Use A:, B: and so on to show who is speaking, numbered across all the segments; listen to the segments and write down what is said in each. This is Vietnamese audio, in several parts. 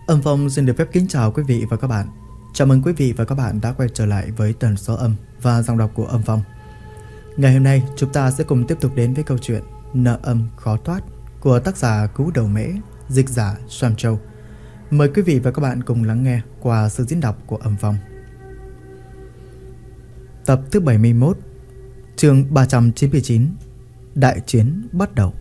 A: Âm Phong xin được phép kính chào quý vị và các bạn. Chào mừng quý vị và các bạn đã quay trở lại với tần số âm và dòng đọc của Âm Phong. Ngày hôm nay chúng ta sẽ cùng tiếp tục đến với câu chuyện Nợ âm khó thoát của tác giả Cú Đầu Mễ, dịch giả Soam Châu. Mời quý vị và các bạn cùng lắng nghe qua sự diễn đọc của Âm Phong. Tập thứ 71, chương 399, Đại chiến bắt đầu.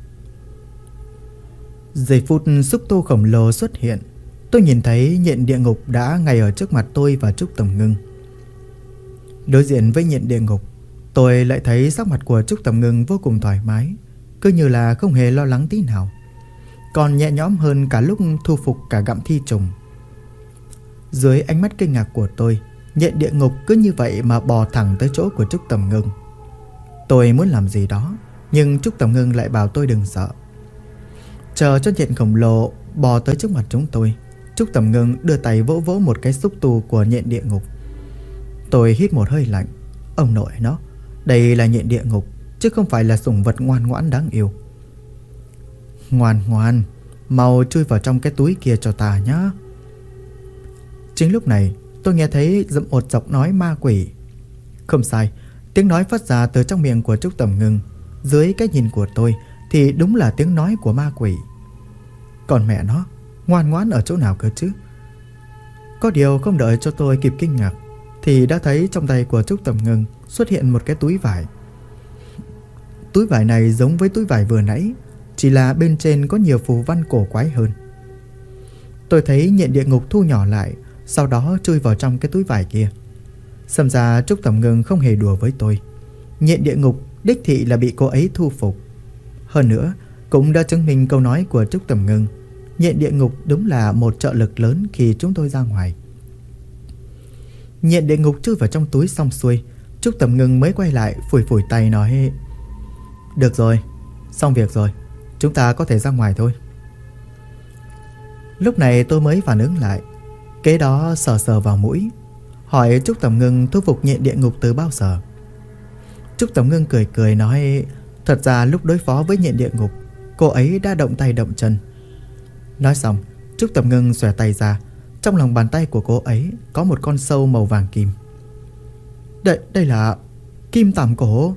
A: Giây phút xúc tu khổng lồ xuất hiện, tôi nhìn thấy nhện địa ngục đã ngay ở trước mặt tôi và Trúc Tầm Ngưng. Đối diện với nhện địa ngục, tôi lại thấy sắc mặt của Trúc Tầm Ngưng vô cùng thoải mái, cứ như là không hề lo lắng tí nào, còn nhẹ nhõm hơn cả lúc thu phục cả gặm thi trùng. Dưới ánh mắt kinh ngạc của tôi, nhện địa ngục cứ như vậy mà bò thẳng tới chỗ của Trúc Tầm Ngưng. Tôi muốn làm gì đó, nhưng Trúc Tầm Ngưng lại bảo tôi đừng sợ. Chờ cho nhện khổng lồ bò tới trước mặt chúng tôi, Trúc Tầm Ngưng đưa tay vỗ vỗ một cái xúc tu của nhện địa ngục. Tôi hít một hơi lạnh. Ông nội nó, đây là nhện địa ngục, chứ không phải là sủng vật ngoan ngoãn đáng yêu. Ngoan ngoan, mau chui vào trong cái túi kia cho ta nhá. Chính lúc này tôi nghe thấy một giọng nói ma quỷ. Không sai, tiếng nói phát ra từ trong miệng của Trúc Tầm Ngưng. Dưới cái nhìn của tôi thì đúng là tiếng nói của ma quỷ. Còn mẹ nó, ngoan ngoãn ở chỗ nào cơ chứ? Có điều không đợi cho tôi kịp kinh ngạc thì đã thấy trong tay của Trúc Tầm Ngưng xuất hiện một cái túi vải. Túi vải này giống với túi vải vừa nãy, chỉ là bên trên có nhiều phù văn cổ quái hơn. Tôi thấy nhện địa ngục thu nhỏ lại, sau đó chui vào trong cái túi vải kia. Xem ra Trúc Tầm Ngưng không hề đùa với tôi. Nhện địa ngục đích thị là bị cô ấy thu phục. Hơn nữa cũng đã chứng minh câu nói của Trúc Tầm Ngưng, nhện địa ngục đúng là một trợ lực lớn khi chúng tôi ra ngoài. Nhện địa ngục chui vào trong túi xong xuôi, Trúc Tầm Ngưng mới quay lại phủi phủi tay nói: Được rồi, xong việc rồi, chúng ta có thể ra ngoài thôi. Lúc này tôi mới phản ứng lại, kế đó sờ sờ vào mũi, hỏi Trúc Tầm Ngưng thu phục nhện địa ngục từ bao giờ. Trúc Tầm Ngưng cười cười nói: Thật ra lúc đối phó với nhện địa ngục, cô ấy đã động tay động chân. Nói xong, Trúc Tầm Ngưng xòe tay ra. Trong lòng bàn tay của cô ấy có một con sâu màu vàng kim. Đây là kim tàm cổ.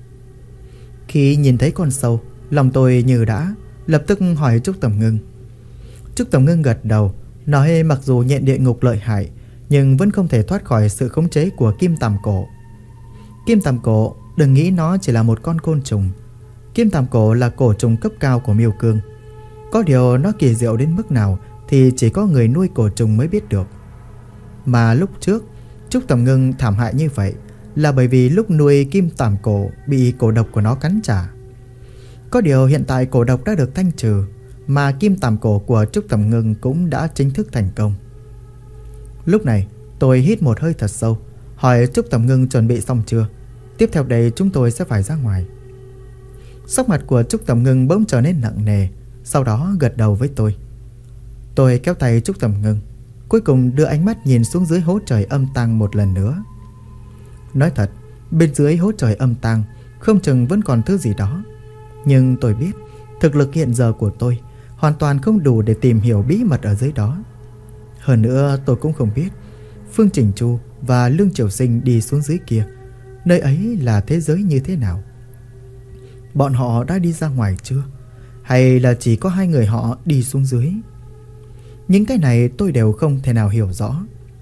A: Khi nhìn thấy con sâu, lòng tôi như đã, lập tức hỏi Trúc Tầm Ngưng. Trúc Tầm Ngưng gật đầu, nói mặc dù nhện địa ngục lợi hại, nhưng vẫn không thể thoát khỏi sự khống chế của kim tàm cổ. Kim tàm cổ, đừng nghĩ nó chỉ là một con côn trùng. Kim tàm cổ là cổ trùng cấp cao của miêu cương. Có điều nó kỳ diệu đến mức nào thì chỉ có người nuôi cổ trùng mới biết được. Mà lúc trước Trúc Tầm Ngưng thảm hại như vậy là bởi vì lúc nuôi kim tàm cổ bị cổ độc của nó cắn trả. Có điều hiện tại cổ độc đã được thanh trừ, mà kim tàm cổ của Trúc Tầm Ngưng cũng đã chính thức thành công. Lúc này tôi hít một hơi thật sâu, hỏi Trúc Tầm Ngưng chuẩn bị xong chưa? Tiếp theo đây chúng tôi sẽ phải ra ngoài. Sắc mặt của Trúc Tầm Ngưng bỗng trở nên nặng nề, sau đó gật đầu với tôi. Tôi kéo tay Trúc Tầm Ngưng, cuối cùng đưa ánh mắt nhìn xuống dưới hố trời âm tang một lần nữa. Nói thật, bên dưới hố trời âm tang không chừng vẫn còn thứ gì đó, nhưng tôi biết thực lực hiện giờ của tôi hoàn toàn không đủ để tìm hiểu bí mật ở dưới đó. Hơn nữa tôi cũng không biết Phương Trình Chu và Lương Triều Sinh đi xuống dưới kia, nơi ấy là thế giới như thế nào. Bọn họ đã đi ra ngoài chưa? Hay là chỉ có hai người họ đi xuống dưới? Những cái này tôi đều không thể nào hiểu rõ.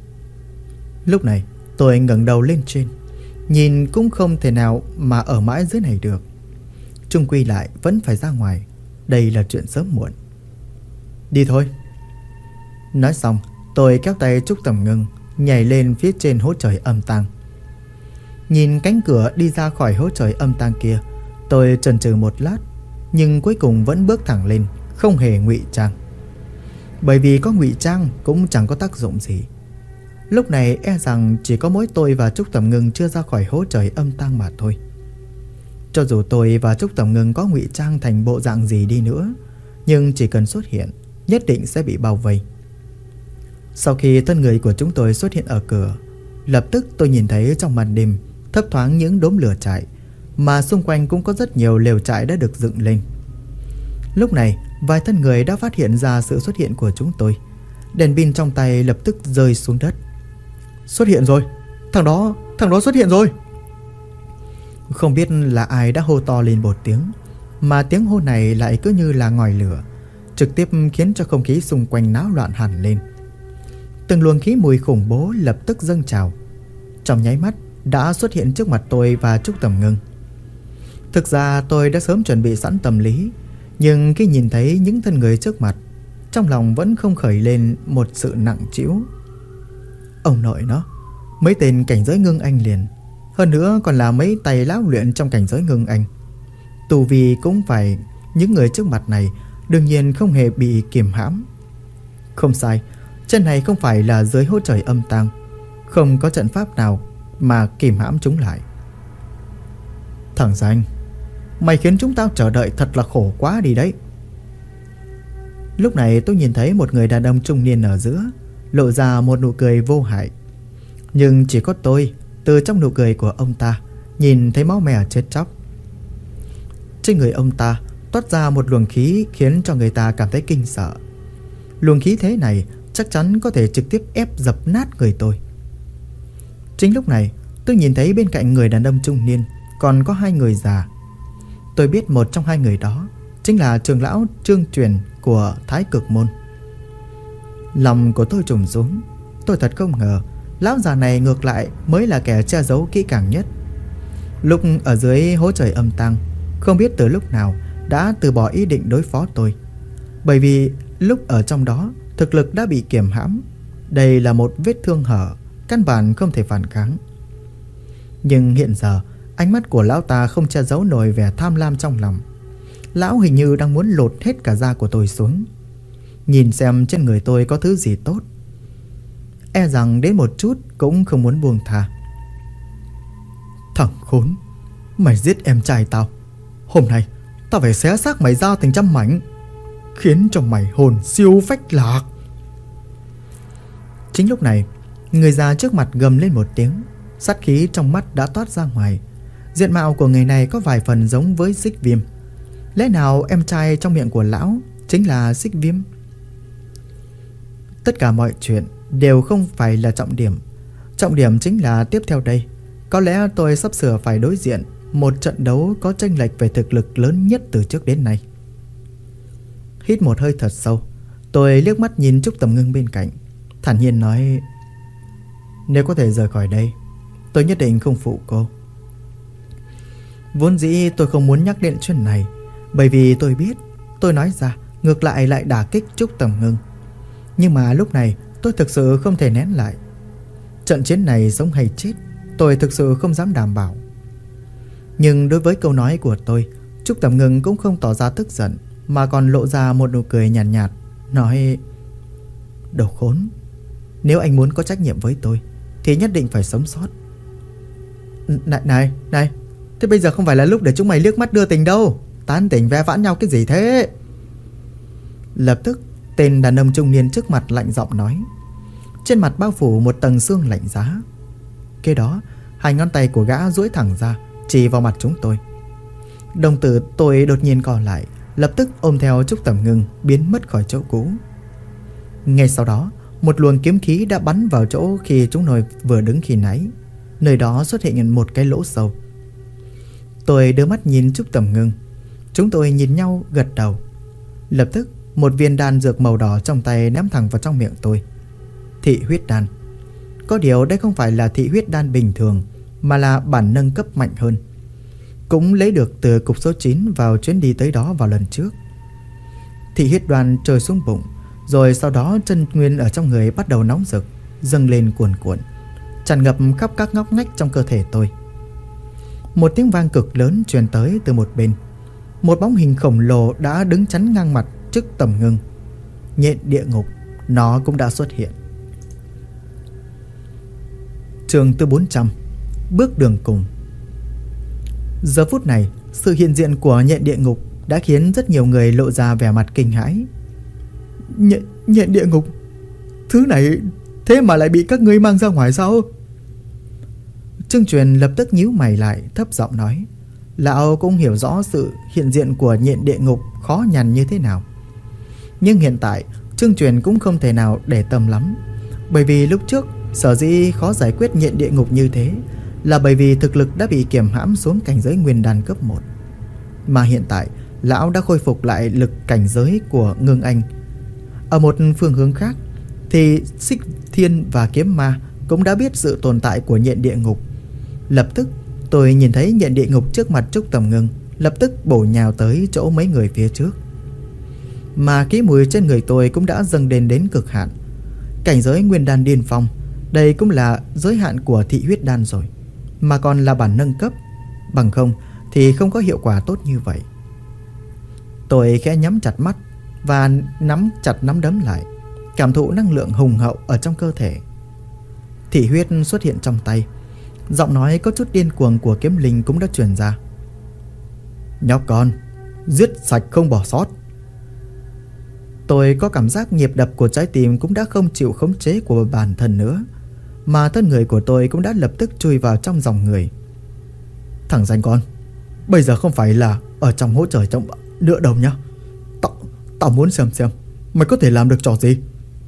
A: Lúc này tôi ngẩng đầu lên trên, nhìn cũng không thể nào mà ở mãi dưới này được. Chung quy lại vẫn phải ra ngoài, đây là chuyện sớm muộn. Đi thôi. Nói xong tôi kéo tay Trúc Tầm Ngưng nhảy lên phía trên hố trời âm tang. Nhìn cánh cửa đi ra khỏi hố trời âm tang kia, tôi chần chừ một lát, nhưng cuối cùng vẫn bước thẳng lên, không hề ngụy trang. Bởi vì có ngụy trang cũng chẳng có tác dụng gì. Lúc này e rằng chỉ có mỗi tôi và Trúc Tầm Ngưng chưa ra khỏi hố trời âm tang mà thôi. Cho dù tôi và Trúc Tầm Ngưng có ngụy trang thành bộ dạng gì đi nữa, nhưng chỉ cần xuất hiện, nhất định sẽ bị bao vây. Sau khi thân người của chúng tôi xuất hiện ở cửa, lập tức tôi nhìn thấy trong màn đêm thấp thoáng những đốm lửa trại, mà xung quanh cũng có rất nhiều lều trại đã được dựng lên. Lúc này vài thân người đã phát hiện ra sự xuất hiện của chúng tôi. Đèn pin trong tay lập tức rơi xuống đất. Xuất hiện rồi, thằng đó xuất hiện rồi. Không biết là ai đã hô to lên một tiếng, mà tiếng hô này lại cứ như là ngòi lửa, trực tiếp khiến cho không khí xung quanh náo loạn hẳn lên. Từng luồng khí mùi khủng bố lập tức dâng trào, trong nháy mắt đã xuất hiện trước mặt tôi và Trúc Tầm Ngưng. Thực ra tôi đã sớm chuẩn bị sẵn tâm lý, nhưng khi nhìn thấy những thân người trước mặt, trong lòng vẫn không khởi lên một sự nặng trĩu. Ông nội nó, mấy tên cảnh giới Ngưng Anh liền, hơn nữa còn là mấy tay lão luyện trong cảnh giới Ngưng Anh. Tu vi cũng phải, những người trước mặt này đương nhiên không hề bị kiềm hãm. Không sai, chân này không phải là dưới hố trời âm tang, không có trận pháp nào mà kìm hãm chúng lại. Thằng danh, mày khiến chúng tao chờ đợi thật là khổ quá đi đấy. Lúc này tôi nhìn thấy một người đàn ông trung niên ở giữa, lộ ra một nụ cười vô hại. Nhưng chỉ có tôi, từ trong nụ cười của ông ta, nhìn thấy máu me chết chóc. Trên người ông ta toát ra một luồng khí khiến cho người ta cảm thấy kinh sợ. Luồng khí thế này chắc chắn có thể trực tiếp ép dập nát người tôi. Chính lúc này tôi nhìn thấy bên cạnh người đàn ông trung niên còn có hai người già. Tôi biết một trong hai người đó chính là trưởng lão Trương Truyền của Thái Cực Môn. Lòng của tôi trùng xuống. Tôi thật không ngờ lão già này ngược lại mới là kẻ che giấu kỹ càng nhất. Lúc ở dưới hố trời âm tang, không biết từ lúc nào đã từ bỏ ý định đối phó tôi, bởi vì lúc ở trong đó thực lực đã bị kiềm hãm. Đây là một vết thương hở, căn bản không thể phản kháng. Nhưng hiện giờ ánh mắt của lão ta không che giấu nổi vẻ tham lam trong lòng. Lão hình như đang muốn lột hết cả da của tôi xuống, nhìn xem trên người tôi có thứ gì tốt. E rằng đến một chút cũng không muốn buông tha. Thằng khốn, mày giết em trai tao, hôm nay tao phải xé xác mày ra thành trăm mảnh, khiến cho mày hồn siêu phách lạc. Chính lúc này, người già trước mặt gầm lên một tiếng, sát khí trong mắt đã toát ra ngoài. Diện mạo của người này có vài phần giống với Xích Viêm. Lẽ nào em trai trong miệng của lão chính là Xích Viêm? Tất cả mọi chuyện đều không phải là trọng điểm. Trọng điểm chính là tiếp theo đây, có lẽ tôi sắp sửa phải đối diện một trận đấu có chênh lệch về thực lực lớn nhất từ trước đến nay. Hít một hơi thật sâu, tôi liếc mắt nhìn Trúc Tầm Ngưng bên cạnh, thản nhiên nói: nếu có thể rời khỏi đây, tôi nhất định không phụ cô. Vốn dĩ tôi không muốn nhắc đến chuyện này, bởi vì tôi biết tôi nói ra ngược lại đả kích Trúc Tầm Ngưng. Nhưng mà lúc này tôi thực sự không thể nén lại. Trận chiến này sống hay chết, tôi thực sự không dám đảm bảo. Nhưng đối với câu nói của tôi, Trúc Tầm Ngưng cũng không tỏ ra tức giận, mà còn lộ ra một nụ cười nhàn nhạt, nói: đồ khốn, nếu anh muốn có trách nhiệm với tôi thì nhất định phải sống sót. Này, thế bây giờ không phải là lúc để chúng mày liếc mắt đưa tình đâu. Tán tỉnh ve vãn nhau cái gì thế? Lập tức tên đàn ông trung niên trước mặt lạnh giọng nói, trên mặt bao phủ một tầng sương lạnh giá. Kế đó hai ngón tay của gã duỗi thẳng ra, chỉ vào mặt chúng tôi. Đồng tử tôi đột nhiên co lại, lập tức ôm theo Trúc Tầm Ngưng biến mất khỏi chỗ cũ. Ngay sau đó, một luồng kiếm khí đã bắn vào chỗ khi chúng tôi vừa đứng khi nãy. Nơi đó xuất hiện một cái lỗ sâu. Tôi đưa mắt nhìn Trúc Tầm Ngưng. Chúng tôi nhìn nhau gật đầu. Lập tức một viên đan dược màu đỏ trong tay ném thẳng vào trong miệng tôi. Thị huyết đan. Có điều đây không phải là thị huyết đan bình thường, mà là bản nâng cấp mạnh hơn, cũng lấy được từ cục số 9 vào chuyến đi tới đó vào lần trước. Thị huyết đan trôi xuống bụng, rồi sau đó chân nguyên ở trong người bắt đầu nóng rực, dâng lên cuồn cuộn, tràn ngập khắp các ngóc ngách trong cơ thể tôi. Một tiếng vang cực lớn truyền tới từ một bên. Một bóng hình khổng lồ đã đứng chắn ngang mặt trước Tầm Ngưng. Nhện địa ngục, nó cũng đã xuất hiện. Chương thứ 400, bước đường cùng. Giờ phút này, sự hiện diện của nhện địa ngục đã khiến rất nhiều người lộ ra vẻ mặt kinh hãi. Nhện địa ngục? Thứ này thế mà lại bị các ngươi mang ra ngoài sao? Trương Truyền lập tức nhíu mày lại, thấp giọng nói. Lão cũng hiểu rõ sự hiện diện của nhện địa ngục khó nhằn như thế nào. Nhưng hiện tại Trương Truyền cũng không thể nào để tâm lắm. Bởi vì lúc trước sở dĩ khó giải quyết nhện địa ngục như thế là bởi vì thực lực đã bị kiềm hãm xuống cảnh giới nguyên đan cấp 1. Mà hiện tại lão đã khôi phục lại lực cảnh giới của Ngưng Anh. Ở một phương hướng khác thì Xích Thiên và Kiếm Ma cũng đã biết sự tồn tại của nhện địa ngục. Lập tức tôi nhìn thấy nhện địa ngục trước mặt Trúc Tầm Ngưng, lập tức bổ nhào tới chỗ mấy người phía trước. Mà khí mùi trên người tôi cũng đã dâng đến cực hạn. Cảnh giới nguyên đan điên phong, đây cũng là giới hạn của thị huyết đan rồi, mà còn là bản nâng cấp. Bằng không thì không có hiệu quả tốt như vậy. Tôi khẽ nhắm chặt mắt và nắm chặt nắm đấm lại, cảm thụ năng lượng hùng hậu ở trong cơ thể. Thị huyết xuất hiện trong tay. Giọng nói có chút điên cuồng của Kiếm Linh cũng đã truyền ra. Nhóc con, giết sạch không bỏ sót. Tôi có cảm giác nhịp đập của trái tim cũng đã không chịu khống chế của bản thân nữa, mà thân người của tôi cũng đã lập tức chui vào trong dòng người. Thằng danh con, bây giờ không phải là ở trong hố trời trong nữa đâu nhá. Tao muốn xem mày có thể làm được trò gì.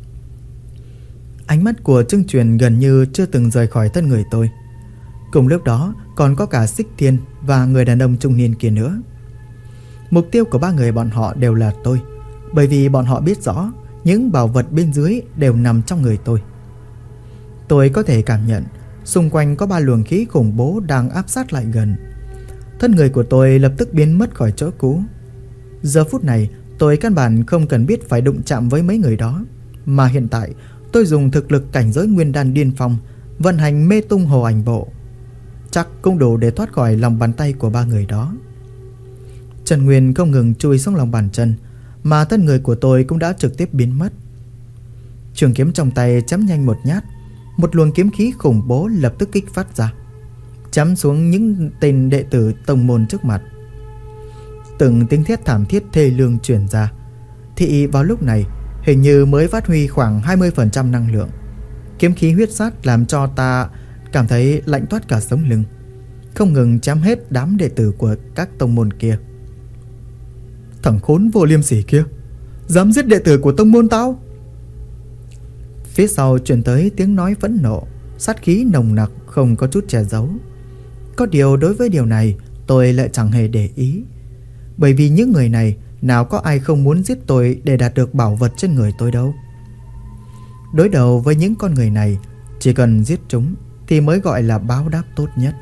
A: Ánh mắt của Trương Truyền gần như chưa từng rời khỏi thân người tôi. Cùng lúc đó còn có cả Xích Thiên và người đàn ông trung niên kia nữa. Mục tiêu của ba người bọn họ đều là tôi, bởi vì bọn họ biết rõ những bảo vật bên dưới đều nằm trong người tôi. Tôi có thể cảm nhận xung quanh có 3 luồng khí khủng bố đang áp sát lại gần. Thân người của tôi lập tức biến mất khỏi chỗ cũ. Giờ phút này tôi căn bản không cần biết phải đụng chạm với mấy người đó, mà hiện tại tôi dùng thực lực cảnh giới nguyên đan điên phong vận hành mê tung hồ ảnh bộ, chắc cũng đủ để thoát khỏi lòng bàn tay của 3 người đó. Trần Nguyên không ngừng chui xuống lòng bàn chân, mà thân người của tôi cũng đã trực tiếp biến mất. Trường kiếm trong tay chém nhanh một nhát, một luồng kiếm khí khủng bố lập tức kích phát ra, chém xuống những tên đệ tử tông môn trước mặt. Từng tiếng thét thảm thiết thê lương truyền ra. Thị vào lúc này hình như mới phát huy khoảng 20% năng lượng. Kiếm khí huyết sát làm cho ta cảm thấy lạnh toát cả sống lưng, không ngừng chém hết đám đệ tử của các tông môn kia. Thằng khốn vô liêm sỉ kia, dám giết đệ tử của tông môn tao. Phía sau truyền tới tiếng nói phẫn nộ, sát khí nồng nặc không có chút che giấu. Có điều đối với điều này tôi lại chẳng hề để ý, bởi vì những người này nào có ai không muốn giết tôi để đạt được bảo vật trên người tôi đâu. Đối đầu với những con người này, chỉ cần giết chúng thì mới gọi là báo đáp tốt nhất.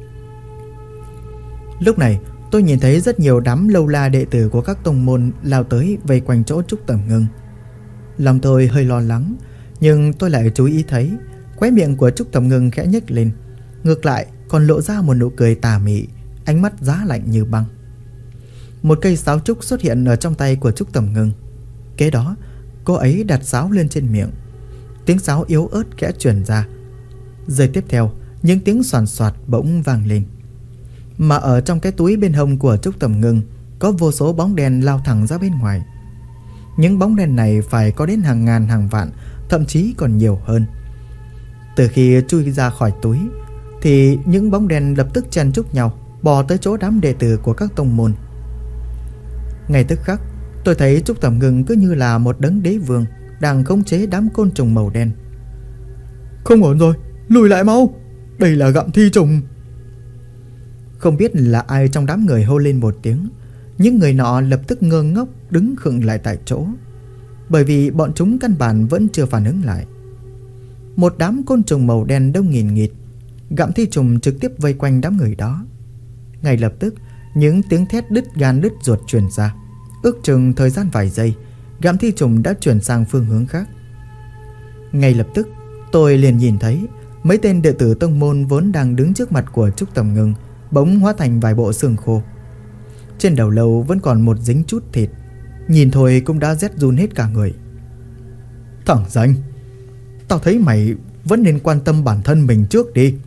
A: Lúc này tôi nhìn thấy rất nhiều đám lâu la đệ tử của các tông môn lao tới vây quanh chỗ Trúc Tầm Ngưng. Lòng tôi hơi lo lắng, nhưng tôi lại chú ý thấy khóe miệng của Trúc Tầm Ngưng khẽ nhếch lên, ngược lại còn lộ ra một nụ cười tà mị, ánh mắt giá lạnh như băng. Một cây sáo trúc xuất hiện ở trong tay của Trúc Tầm Ngưng. Kế đó cô ấy đặt sáo lên trên miệng. Tiếng sáo yếu ớt khẽ truyền ra. Giây tiếp theo, những tiếng xoàn xoạt bỗng vang lên. Mà ở trong cái túi bên hông của Trúc Tầm Ngưng có vô số bóng đen lao thẳng ra bên ngoài. Những bóng đen này phải có đến hàng ngàn hàng vạn, thậm chí còn nhiều hơn. Từ khi chui ra khỏi túi thì những bóng đen lập tức chen chúc nhau bò tới chỗ đám đệ tử của các tông môn. Ngay tức khắc tôi thấy Trúc Tầm Ngưng cứ như là một đấng đế vương đang khống chế đám côn trùng màu đen. Không ổn rồi, lùi lại mau, đây là gặm thi trùng. Không biết là ai trong đám người hô lên một tiếng. Những người nọ lập tức ngơ ngốc đứng khựng lại tại chỗ, bởi vì bọn chúng căn bản vẫn chưa phản ứng lại. Một đám côn trùng màu đen đông nghìn nghịt, gặm thi trùng trực tiếp vây quanh đám người đó. Ngay lập tức những tiếng thét đứt gan đứt ruột truyền ra. Ước chừng thời gian vài giây, gặm thi trùng đã chuyển sang phương hướng khác. Ngay lập tức tôi liền nhìn thấy mấy tên đệ tử tông môn vốn đang đứng trước mặt của Trúc Tầm Ngưng bỗng hóa thành vài bộ xương khô. Trên đầu lâu vẫn còn một dính chút thịt, nhìn thôi cũng đã rét run hết cả người. Thằng danh, tao thấy mày vẫn nên quan tâm bản thân mình trước đi.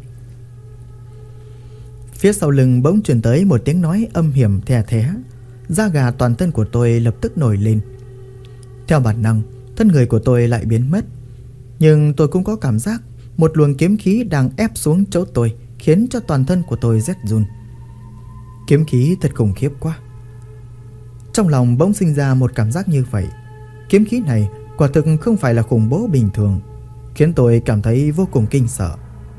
A: Phía sau lưng bỗng truyền tới một tiếng nói âm hiểm thè thé. Da gà toàn thân của tôi lập tức nổi lên. Theo bản năng, thân người của tôi lại biến mất. Nhưng tôi cũng có cảm giác một luồng kiếm khí đang ép xuống chỗ tôi, khiến cho toàn thân của tôi rét run. Kiếm khí thật khủng khiếp quá. Trong lòng bỗng sinh ra một cảm giác như vậy. Kiếm khí này quả thực không phải là khủng bố bình thường, khiến tôi cảm thấy vô cùng kinh sợ.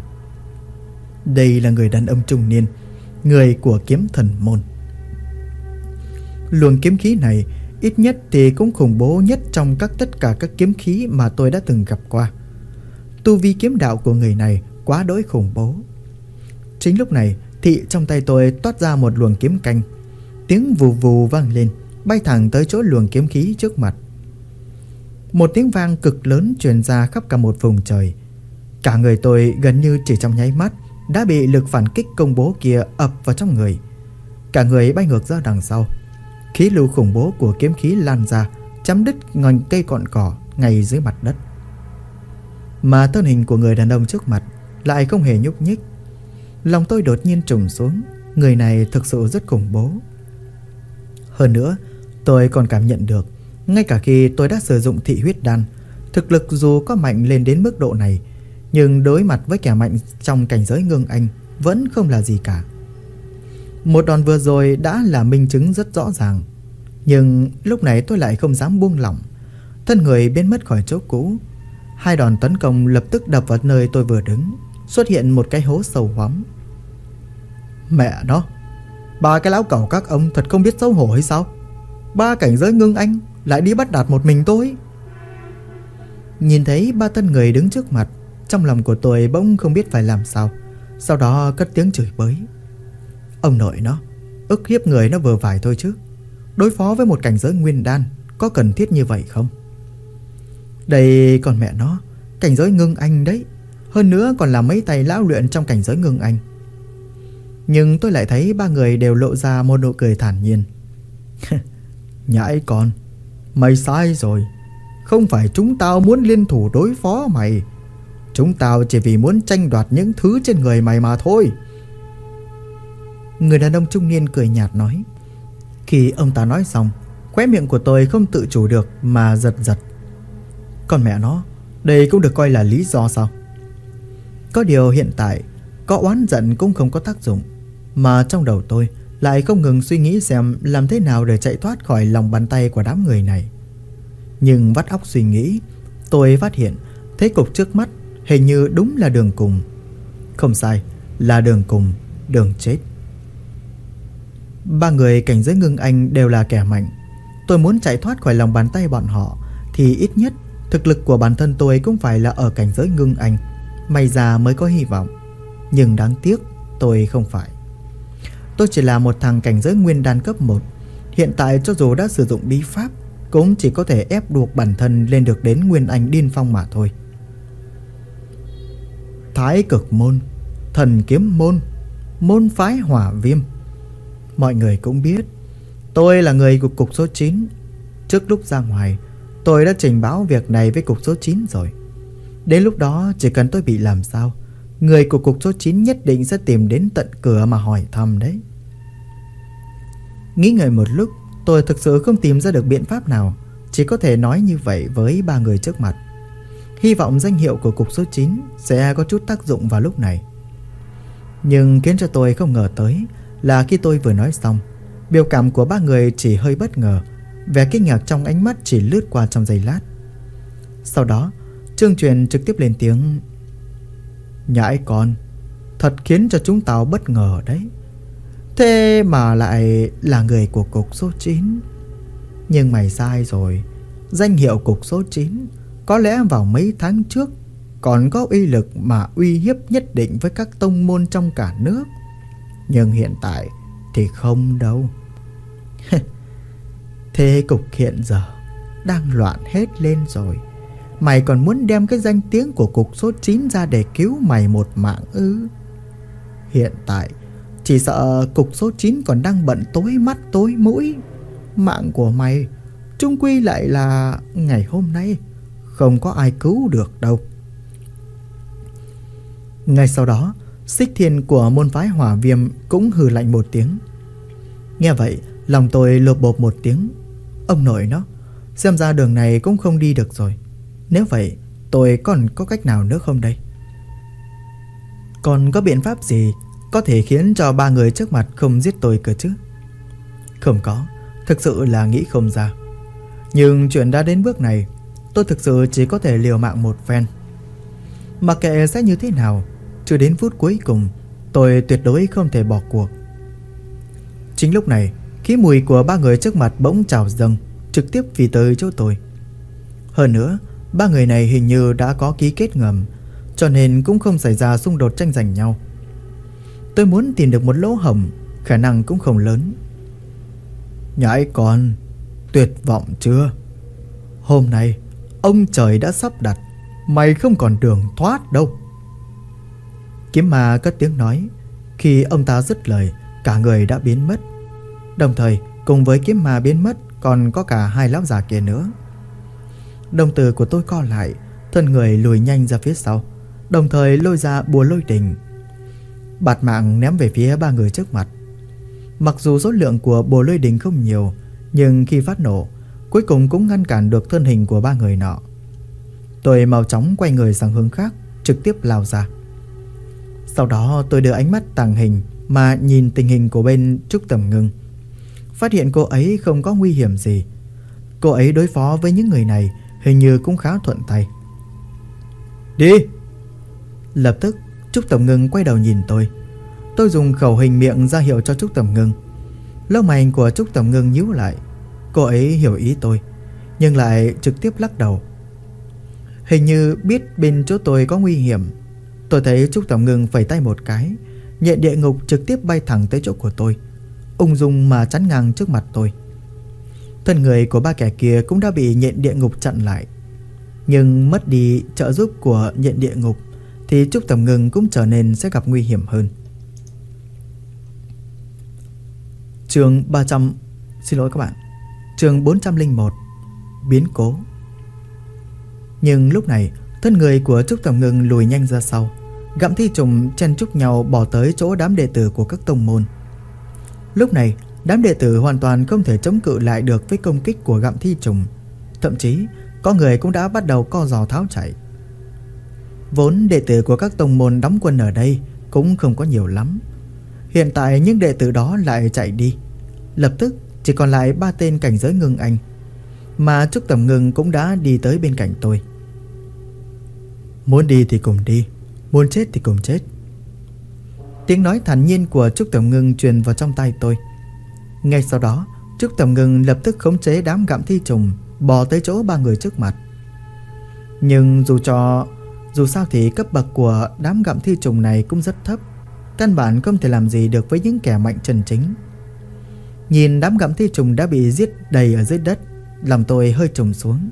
A: Đây là người đàn ông trung niên, người của kiếm thần môn. Luồng kiếm khí này ít nhất thì cũng khủng bố nhất trong tất cả các kiếm khí mà tôi đã từng gặp qua. Tu vi kiếm đạo của người này quá đỗi khủng bố. Chính lúc này thì trong tay tôi toát ra một luồng kiếm canh. Tiếng vù vù vang lên, bay thẳng tới chỗ luồng kiếm khí trước mặt. Một tiếng vang cực lớn truyền ra khắp cả một vùng trời. Cả người tôi gần như chỉ trong nháy mắt đã bị lực phản kích công bố kia ập vào trong người. Cả người bay ngược ra đằng sau. Khí lưu khủng bố của kiếm khí lan ra, chấm đứt ngọn cây cọn cỏ ngay dưới mặt đất. Mà thân hình của người đàn ông trước mặt lại không hề nhúc nhích. Lòng tôi đột nhiên trùng xuống. Người này thực sự rất khủng bố. Hơn nữa, tôi còn cảm nhận được, ngay cả khi tôi đã sử dụng thị huyết đan, thực lực dù có mạnh lên đến mức độ này, nhưng đối mặt với kẻ mạnh trong cảnh giới ngưng anh vẫn không là gì cả. Một đòn vừa rồi đã là minh chứng rất rõ ràng. Nhưng lúc này tôi lại không dám buông lỏng. Thân người biến mất khỏi chỗ cũ. Hai đòn tấn công lập tức đập vào nơi tôi vừa đứng. Xuất hiện một cái hố sâu hoắm. Mẹ nó, ba cái lão cẩu các ông thật không biết xấu hổ hay sao? Ba cảnh giới ngưng anh lại đi bắt đạt một mình tôi. Nhìn thấy ba thân người đứng trước mặt, trong lòng của tôi bỗng không biết phải làm sao. Sau đó cất tiếng chửi bới. Ông nội nó, ức hiếp người nó vừa phải thôi chứ. Đối phó với một cảnh giới nguyên đan có cần thiết như vậy không? Đây còn mẹ nó, cảnh giới ngưng anh đấy. Hơn nữa còn là mấy tay lão luyện trong cảnh giới ngưng anh. Nhưng tôi lại thấy ba người đều lộ ra một nụ cười thản nhiên. Nhãi con, mày sai rồi. Không phải chúng tao muốn liên thủ đối phó mày. Chúng tao chỉ vì muốn tranh đoạt những thứ trên người mày mà thôi. Người đàn ông trung niên cười nhạt nói. Khi ông ta nói xong, khóe miệng của tôi không tự chủ được mà giật giật. Còn mẹ nó, đây cũng được coi là lý do sao? Có điều hiện tại có oán giận cũng không có tác dụng. Mà trong đầu tôi lại không ngừng suy nghĩ xem làm thế nào để chạy thoát khỏi lòng bàn tay của đám người này. Nhưng vắt óc suy nghĩ, tôi phát hiện thế cục trước mắt hình như đúng là đường cùng. Không sai, là đường cùng, đường chết. Ba người cảnh giới ngưng anh đều là kẻ mạnh. Tôi muốn chạy thoát khỏi lòng bàn tay bọn họ thì ít nhất thực lực của bản thân tôi cũng phải là ở cảnh giới ngưng anh, may ra mới có hy vọng. Nhưng đáng tiếc tôi không phải. Tôi chỉ là một thằng cảnh giới nguyên đan cấp 1. Hiện tại cho dù đã sử dụng bí pháp cũng chỉ có thể ép buộc bản thân lên được đến nguyên anh điên phong mà thôi. Thái cực môn, thần kiếm môn, môn phái hỏa viêm. Mọi người cũng biết tôi là người của cục số 9. Trước lúc ra ngoài tôi đã trình báo việc này với cục số 9 rồi. Đến lúc đó chỉ cần tôi bị làm sao, người của cục số 9 nhất định sẽ tìm đến tận cửa mà hỏi thăm đấy. Nghĩ ngợi một lúc, tôi thực sự không tìm ra được biện pháp nào, chỉ có thể nói như vậy với ba người trước mặt. Hy vọng danh hiệu của cục số 9 sẽ có chút tác dụng vào lúc này. Nhưng khiến cho tôi không ngờ tới là khi tôi vừa nói xong, biểu cảm của ba người chỉ hơi bất ngờ. Vẻ kinh ngạc trong ánh mắt chỉ lướt qua trong giây lát. Sau đó Trương Truyền trực tiếp lên tiếng. Nhãi con, thật khiến cho chúng tao bất ngờ đấy. Thế mà lại là người của cục số 9. Nhưng mày sai rồi. Danh hiệu cục số 9 có lẽ vào mấy tháng trước còn có uy lực mà uy hiếp nhất định với các tông môn trong cả nước. Nhưng hiện tại thì không đâu. Thế cục hiện giờ đang loạn hết lên rồi. Mày còn muốn đem cái danh tiếng của cục số 9 ra để cứu mày một mạng ư? Hiện tại chỉ sợ cục số 9 còn đang bận tối mắt tối mũi. Mạng của mày chung quy lại là ngày hôm nay không có ai cứu được đâu. Ngay sau đó, Xích Thiên của môn phái hỏa viêm cũng hừ lạnh một tiếng. Nghe vậy, lòng tôi lộp bộp một tiếng. Ông nội nó, xem ra đường này cũng không đi được rồi. Nếu vậy, tôi còn có cách nào nữa không đây? Còn có biện pháp gì có thể khiến cho ba người trước mặt không giết tôi cơ chứ? Không có, thực sự là nghĩ không ra. Nhưng chuyện đã đến bước này, tôi thực sự chỉ có thể liều mạng một phen. Mặc kệ sẽ như thế nào, chưa đến phút cuối cùng, tôi tuyệt đối không thể bỏ cuộc. Chính lúc này, khí mùi của ba người trước mặt bỗng trào dâng, trực tiếp phi tới chỗ tôi. Hơn nữa, ba người này hình như đã có ký kết ngầm, cho nên cũng không xảy ra xung đột tranh giành nhau. Tôi muốn tìm được một lỗ hổng, khả năng cũng không lớn. Nhãi con, tuyệt vọng chưa? Hôm nay, ông trời đã sắp đặt, mày không còn đường thoát đâu. Kiếm ma cất tiếng nói. Khi ông ta dứt lời, cả người đã biến mất. Đồng thời, cùng với kiếm ma biến mất, còn có cả hai lão già kia nữa. Đồng tử của tôi co lại, thân người lùi nhanh ra phía sau, đồng thời lôi ra bùa lôi đình, bạt mạng ném về phía ba người trước mặt. Mặc dù số lượng của bùa lôi đình không nhiều, nhưng khi phát nổ, cuối cùng cũng ngăn cản được thân hình của ba người nọ. Tôi mau chóng quay người sang hướng khác, trực tiếp lao ra. Sau đó tôi đưa ánh mắt tàng hình mà nhìn tình hình của bên Trúc Tầm Ngưng, phát hiện cô ấy không có nguy hiểm gì. Cô ấy đối phó với những người này hình như cũng khá thuận tay. Đi! Lập tức Trúc Tầm Ngưng quay đầu nhìn tôi. Tôi dùng khẩu hình miệng ra hiệu cho Trúc Tầm Ngưng. Lông mày của Trúc Tầm Ngưng nhíu lại. Cô ấy hiểu ý tôi, nhưng lại trực tiếp lắc đầu. Hình như biết bên chỗ tôi có nguy hiểm. Tôi thấy Trúc Tầm Ngưng phẩy tay một cái, nhện địa ngục trực tiếp bay thẳng tới chỗ của tôi, ung dung mà chắn ngang trước mặt tôi. Thân người của ba kẻ kia cũng đã bị nhện địa ngục chặn lại. Nhưng mất đi trợ giúp của nhện địa ngục thì Trúc Tầm Ngưng cũng trở nên sẽ gặp nguy hiểm hơn. Chương 300, xin lỗi các bạn, chương 401, biến cố. Nhưng lúc này, thân người của Trúc Tầm Ngưng lùi nhanh ra sau, gặm thi trùng chen chúc nhau bỏ tới chỗ đám đệ tử của các tông môn. Lúc này, đám đệ tử hoàn toàn không thể chống cự lại được với công kích của gặm thi trùng. Thậm chí, có người cũng đã bắt đầu co giò tháo chạy. Vốn đệ tử của các tông môn đóng quân ở đây cũng không có nhiều lắm. Hiện tại những đệ tử đó lại chạy đi. Lập tức chỉ còn lại 3 tên cảnh giới ngưng anh, mà Trúc Tầm Ngưng cũng đã đi tới bên cạnh tôi. Muốn đi thì cùng đi, muốn chết thì cùng chết. Tiếng nói thản nhiên của Trúc Tầm Ngưng truyền vào trong tai tôi. Ngay sau đó, Trúc Tầm Ngưng lập tức khống chế đám gặm thi trùng bò tới chỗ ba người trước mặt. Nhưng dù sao thì cấp bậc của đám gặm thi trùng này cũng rất thấp, căn bản không thể làm gì được với những kẻ mạnh chân chính. Nhìn đám gặm thi trùng đã bị giết đầy ở dưới đất, lòng tôi hơi trùng xuống.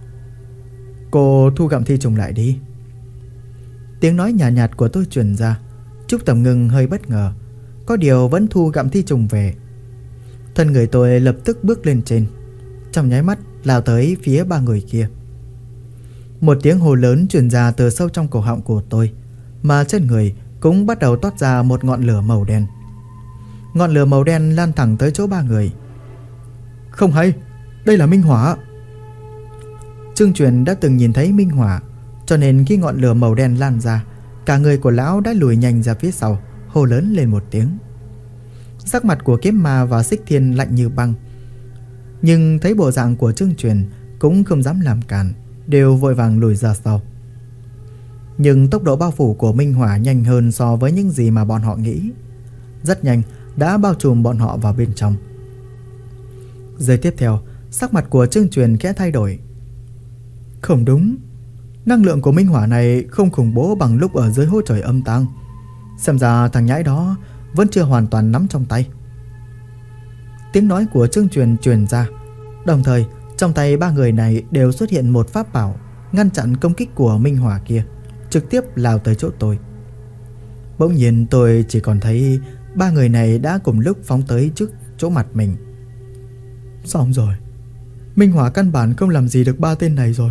A: Cô thu gặm thi trùng lại đi. Tiếng nói nhạt nhạt của tôi truyền ra. Trúc Tầm Ngưng hơi bất ngờ, có điều vẫn thu gặm thi trùng về. Thân người tôi lập tức bước lên trên, trong nháy mắt lao tới phía ba người kia. Một tiếng hô lớn truyền ra từ sâu trong cổ họng của tôi, mà trên người cũng bắt đầu toát ra một ngọn lửa màu đen. Ngọn lửa màu đen lan thẳng tới chỗ ba người. Không hay, đây là minh hỏa. Trương Truyền đã từng nhìn thấy minh hỏa, cho nên khi ngọn lửa màu đen lan ra, cả người của lão đã lùi nhanh ra phía sau, hô lớn lên một tiếng. Sắc mặt của Kiếm Ma và Xích Thiên lạnh như băng, nhưng thấy bộ dạng của Trương Truyền cũng không dám làm cản, đều vội vàng lùi ra sau. Nhưng tốc độ bao phủ của minh hỏa nhanh hơn so với những gì mà bọn họ nghĩ. Rất nhanh đã bao trùm bọn họ vào bên trong. Giây tiếp theo, sắc mặt của Trương Truyền khẽ thay đổi. Không đúng, năng lượng của minh hỏa này không khủng bố bằng lúc ở dưới hố trời âm tang. Xem ra thằng nhãi đó vẫn chưa hoàn toàn nắm trong tay. Tiếng nói của Trương Truyền truyền ra, đồng thời trong tay ba người này đều xuất hiện một pháp bảo ngăn chặn công kích của minh hỏa kia, trực tiếp lao tới chỗ tôi. Bỗng nhiên tôi chỉ còn thấy ba người này đã cùng lúc phóng tới trước chỗ mặt mình. Xong rồi, minh hỏa căn bản không làm gì được ba tên này rồi.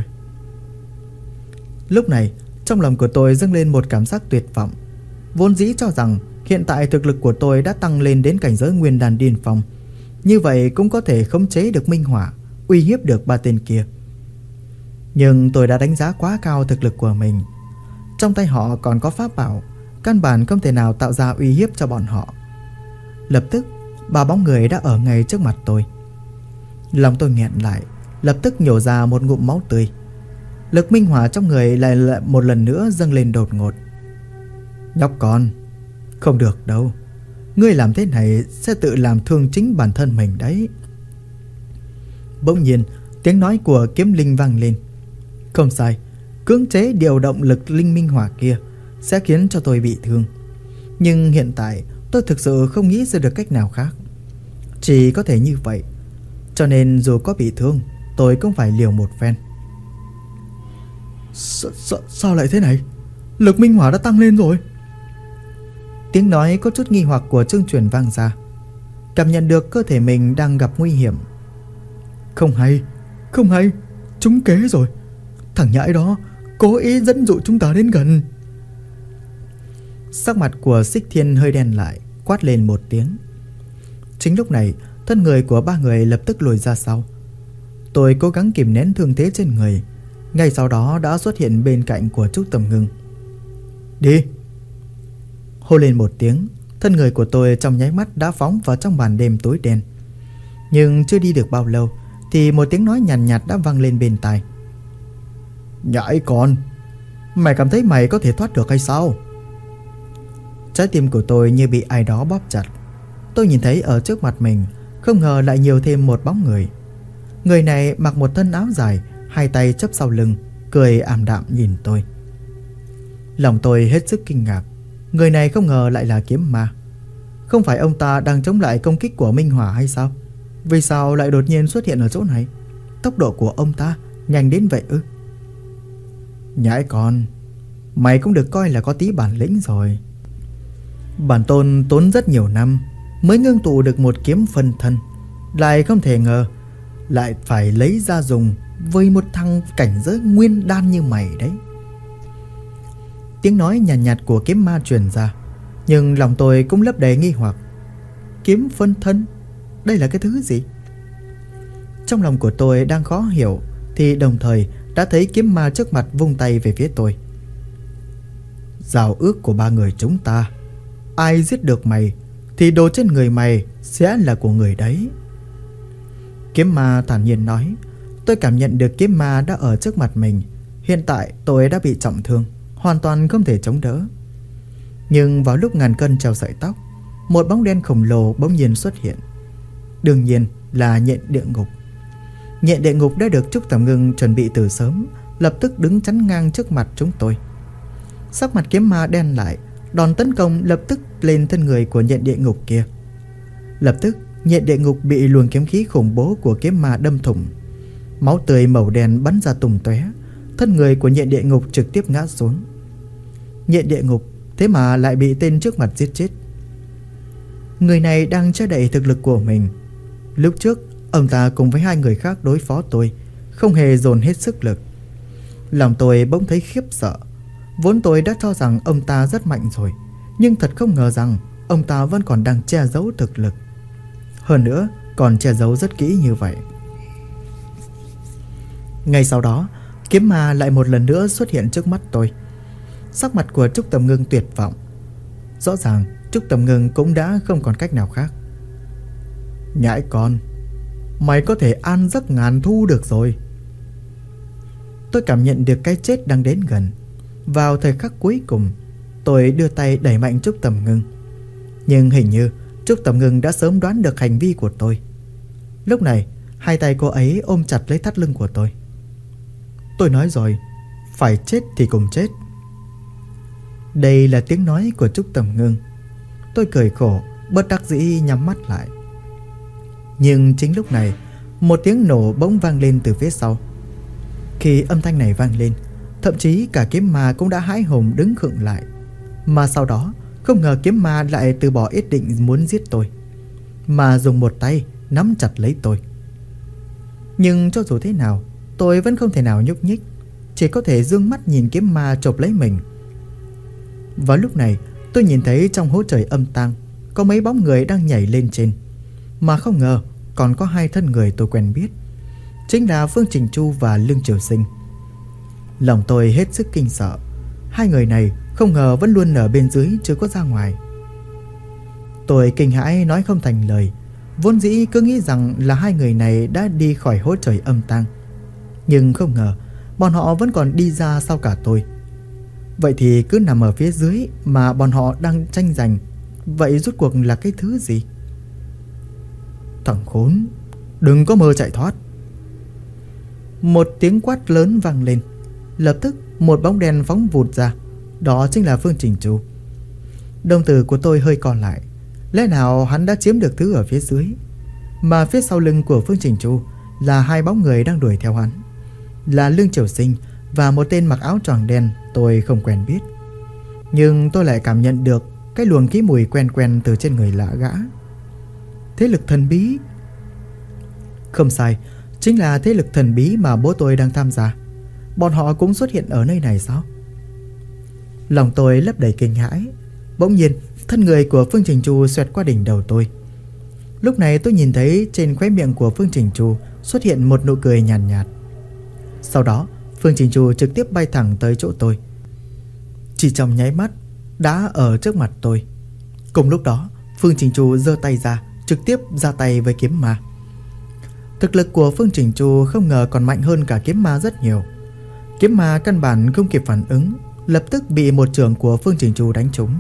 A: Lúc này trong lòng của tôi dâng lên một cảm giác tuyệt vọng. Vốn dĩ cho rằng hiện tại thực lực của tôi đã tăng lên đến cảnh giới nguyên đan điên phong, như vậy cũng có thể khống chế được minh hỏa, uy hiếp được ba tên kia. Nhưng tôi đã đánh giá quá cao thực lực của mình. Trong tay họ còn có pháp bảo, căn bản không thể nào tạo ra uy hiếp cho bọn họ. Lập tức ba bóng người đã ở ngay trước mặt tôi. Lòng tôi nghẹn lại, lập tức nhổ ra một ngụm máu tươi, Lực minh hỏa trong người lại một lần nữa dâng lên đột ngột. Nhóc con, không được đâu. Ngươi làm thế này sẽ tự làm thương chính bản thân mình đấy. Bỗng nhiên tiếng nói của kiếm linh vang lên. Không sai, cưỡng chế điều động lực linh minh hỏa kia sẽ khiến cho tôi bị thương. Nhưng hiện tại tôi thực sự không nghĩ ra được cách nào khác. Chỉ có thể như vậy. Cho nên dù có bị thương, tôi cũng phải liều một phen. Sao lại thế này? Lực minh hỏa đã tăng lên rồi. Tiếng nói có chút nghi hoặc của Trương Truyền vang ra. Cảm nhận được cơ thể mình đang gặp nguy hiểm. Không hay, trúng kế rồi. Thằng nhãi đó cố ý dẫn dụ chúng ta đến gần. Sắc mặt của Xích Thiên hơi đen lại, quát lên một tiếng. Chính lúc này, thân người của ba người lập tức lùi ra sau. Tôi cố gắng kìm nén thương thế trên người, ngay sau đó đã xuất hiện bên cạnh của Trúc Tầm Ngưng. Đi! Hô lên một tiếng, thân người của tôi trong nháy mắt đã phóng vào trong màn đêm tối đen. Nhưng chưa đi được bao lâu thì một tiếng nói nhàn nhạt đã vang lên bên tai. Nhãi con, mày cảm thấy mày có thể thoát được hay sao? Trái tim của tôi như bị ai đó bóp chặt. Tôi nhìn thấy ở trước mặt mình không ngờ lại nhiều thêm một bóng người. Người này mặc một thân áo dài, hai tay chắp sau lưng, cười ảm đạm nhìn tôi. Lòng tôi hết sức kinh ngạc. Người này không ngờ lại là kiếm ma. Không phải ông ta đang chống lại công kích của Minh Hỏa hay sao? Vì sao lại đột nhiên xuất hiện ở chỗ này? Tốc độ của ông ta nhanh đến vậy ư? Nhãi con, mày cũng được coi là có tí bản lĩnh rồi. Bản tôn tốn rất nhiều năm mới ngưng tụ được một kiếm phân thân, lại không thể ngờ lại phải lấy ra dùng với một thằng cảnh giới nguyên đan như mày đấy. Tiếng nói nhàn nhạt của kiếm ma truyền ra, nhưng lòng tôi cũng lấp đầy nghi hoặc. Kiếm phân thân, đây là cái thứ gì? Trong lòng của tôi đang khó hiểu thì đồng thời đã thấy kiếm ma trước mặt vung tay về phía tôi. Giao ước của ba người chúng ta, ai giết được mày thì đồ trên người mày sẽ là của người đấy. Kiếm ma thản nhiên nói. Tôi cảm nhận được kiếm ma đã ở trước mặt mình. Hiện tại tôi đã bị trọng thương, hoàn toàn không thể chống đỡ. Nhưng vào lúc ngàn cân treo sợi tóc, một bóng đen khổng lồ bỗng nhiên xuất hiện. Đương nhiên là nhện địa ngục. Nhện địa ngục đã được Trúc Tầm Ngưng chuẩn bị từ sớm, lập tức đứng chắn ngang trước mặt chúng tôi. Sắc mặt kiếm ma đen lại, đòn tấn công lập tức lên thân người của nhện địa ngục kia. Lập tức nhện địa ngục bị luồng kiếm khí khủng bố của kiếm ma đâm thủng. Máu tươi màu đen bắn ra tung tóe, thân người của nhện địa ngục trực tiếp ngã xuống. Nhện địa ngục thế mà lại bị tên trước mặt giết chết. Người này đang che đậy thực lực của mình. Lúc trước ông ta cùng với hai người khác đối phó tôi, không hề dồn hết sức lực. Lòng tôi bỗng thấy khiếp sợ. Vốn tôi đã cho rằng ông ta rất mạnh rồi, nhưng thật không ngờ rằng ông ta vẫn còn đang che giấu thực lực. Hơn nữa còn che giấu rất kỹ như vậy. Ngay sau đó, kiếm ma lại một lần nữa xuất hiện trước mắt tôi. Sắc mặt của Trúc Tầm Ngưng tuyệt vọng. Rõ ràng Trúc Tầm Ngưng cũng đã không còn cách nào khác. Nhãi con, mày có thể an giấc ngàn thu được rồi. Tôi cảm nhận được cái chết đang đến gần. Vào thời khắc cuối cùng, tôi đưa tay đẩy mạnh Trúc Tầm Ngưng. Nhưng hình như Trúc Tầm Ngưng đã sớm đoán được hành vi của tôi. Lúc này hai tay cô ấy ôm chặt lấy thắt lưng của tôi. Tôi nói rồi, phải chết thì cùng chết. Đây là tiếng nói của Trúc Tầm Ngưng. Tôi cười khổ, bất đắc dĩ nhắm mắt lại. Nhưng chính lúc này, một tiếng nổ bỗng vang lên từ phía sau. Khi âm thanh này vang lên, thậm chí cả kiếm ma cũng đã hãi hùng đứng khựng lại. Mà sau đó, không ngờ kiếm ma lại từ bỏ ý định muốn giết tôi, mà dùng một tay nắm chặt lấy tôi. Nhưng cho dù thế nào, tôi vẫn không thể nào nhúc nhích, chỉ có thể dương mắt nhìn kiếm ma chộp lấy mình. Vào lúc này, tôi nhìn thấy trong hố trời âm tang có mấy bóng người đang nhảy lên trên. Mà không ngờ còn có hai thân người tôi quen biết, chính là Phương Trình Chu và Lương Triều Sinh. Lòng tôi hết sức kinh sợ. Hai người này không ngờ vẫn luôn ở bên dưới chưa có ra ngoài. Tôi kinh hãi nói không thành lời. Vốn dĩ cứ nghĩ rằng là hai người này đã đi khỏi hố trời âm tang, nhưng không ngờ bọn họ vẫn còn đi ra sau cả tôi. Vậy thì cứ nằm ở phía dưới mà bọn họ đang tranh giành, vậy rốt cuộc là cái thứ gì? Thằng khốn, đừng có mơ chạy thoát. Một tiếng quát lớn vang lên. Lập tức một bóng đen phóng vụt ra. Đó chính là Phương Trình Chu. Đồng tử của tôi hơi co lại. Lẽ nào hắn đã chiếm được thứ ở phía dưới? Mà phía sau lưng của Phương Trình Chu là hai bóng người đang đuổi theo hắn, là Lương Triều Sinh và một tên mặc áo choàng đen tôi không quen biết. Nhưng tôi lại cảm nhận được cái luồng khí mùi quen quen từ trên người lạ gã. Thế lực thần bí. Không sai, chính là thế lực thần bí mà bố tôi đang tham gia. Bọn họ cũng xuất hiện ở nơi này sao? Lòng tôi lấp đầy kinh hãi. Bỗng nhiên thân người của Phương Trình Chu xoẹt qua đỉnh đầu tôi. Lúc này tôi nhìn thấy trên khóe miệng của Phương Trình Chu xuất hiện một nụ cười nhàn nhạt. Sau đó Phương Trình Chu trực tiếp bay thẳng tới chỗ tôi. Chỉ trong nháy mắt đã ở trước mặt tôi. Cùng lúc đó Phương Trình Chu giơ tay ra, trực tiếp ra tay với kiếm ma. Thực lực của Phương Trình Chu không ngờ còn mạnh hơn cả kiếm ma rất nhiều. Kiếm ma căn bản không kịp phản ứng, lập tức bị một chưởng của Phương Trình Chu đánh trúng.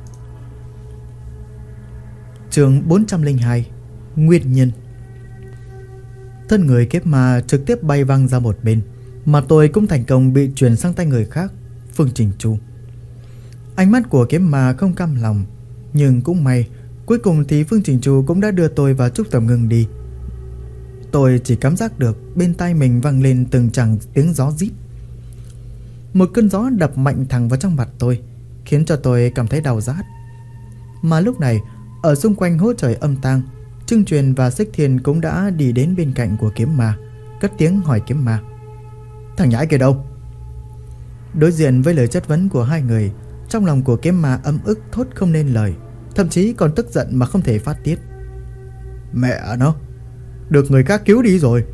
A: Chương 402 Nguyên nhân. Thân người kiếm ma trực tiếp bay văng ra một bên, mà tôi cũng thành công bị chuyển sang tay người khác, Phương Trình Chu. Ánh mắt của kiếm ma không cam lòng, nhưng cũng may, cuối cùng thì Phương Trình Chu cũng đã đưa tôi và Trúc Tầm Ngưng đi. Tôi chỉ cảm giác được bên tai mình vang lên từng tràng tiếng gió rít. Một cơn gió đập mạnh thẳng vào trong mặt tôi, khiến cho tôi cảm thấy đau rát. Mà lúc này, ở xung quanh hố trời âm tang, Trương Truyền và Xích Thiên cũng đã đi đến bên cạnh của kiếm ma, cất tiếng hỏi kiếm ma: Thằng nhãi kia đâu? Đối diện với lời chất vấn của hai người, trong lòng của kiếm ma ấm ức thốt không nên lời, thậm chí còn tức giận mà không thể phát tiết. Mẹ nó, được người khác cứu đi rồi.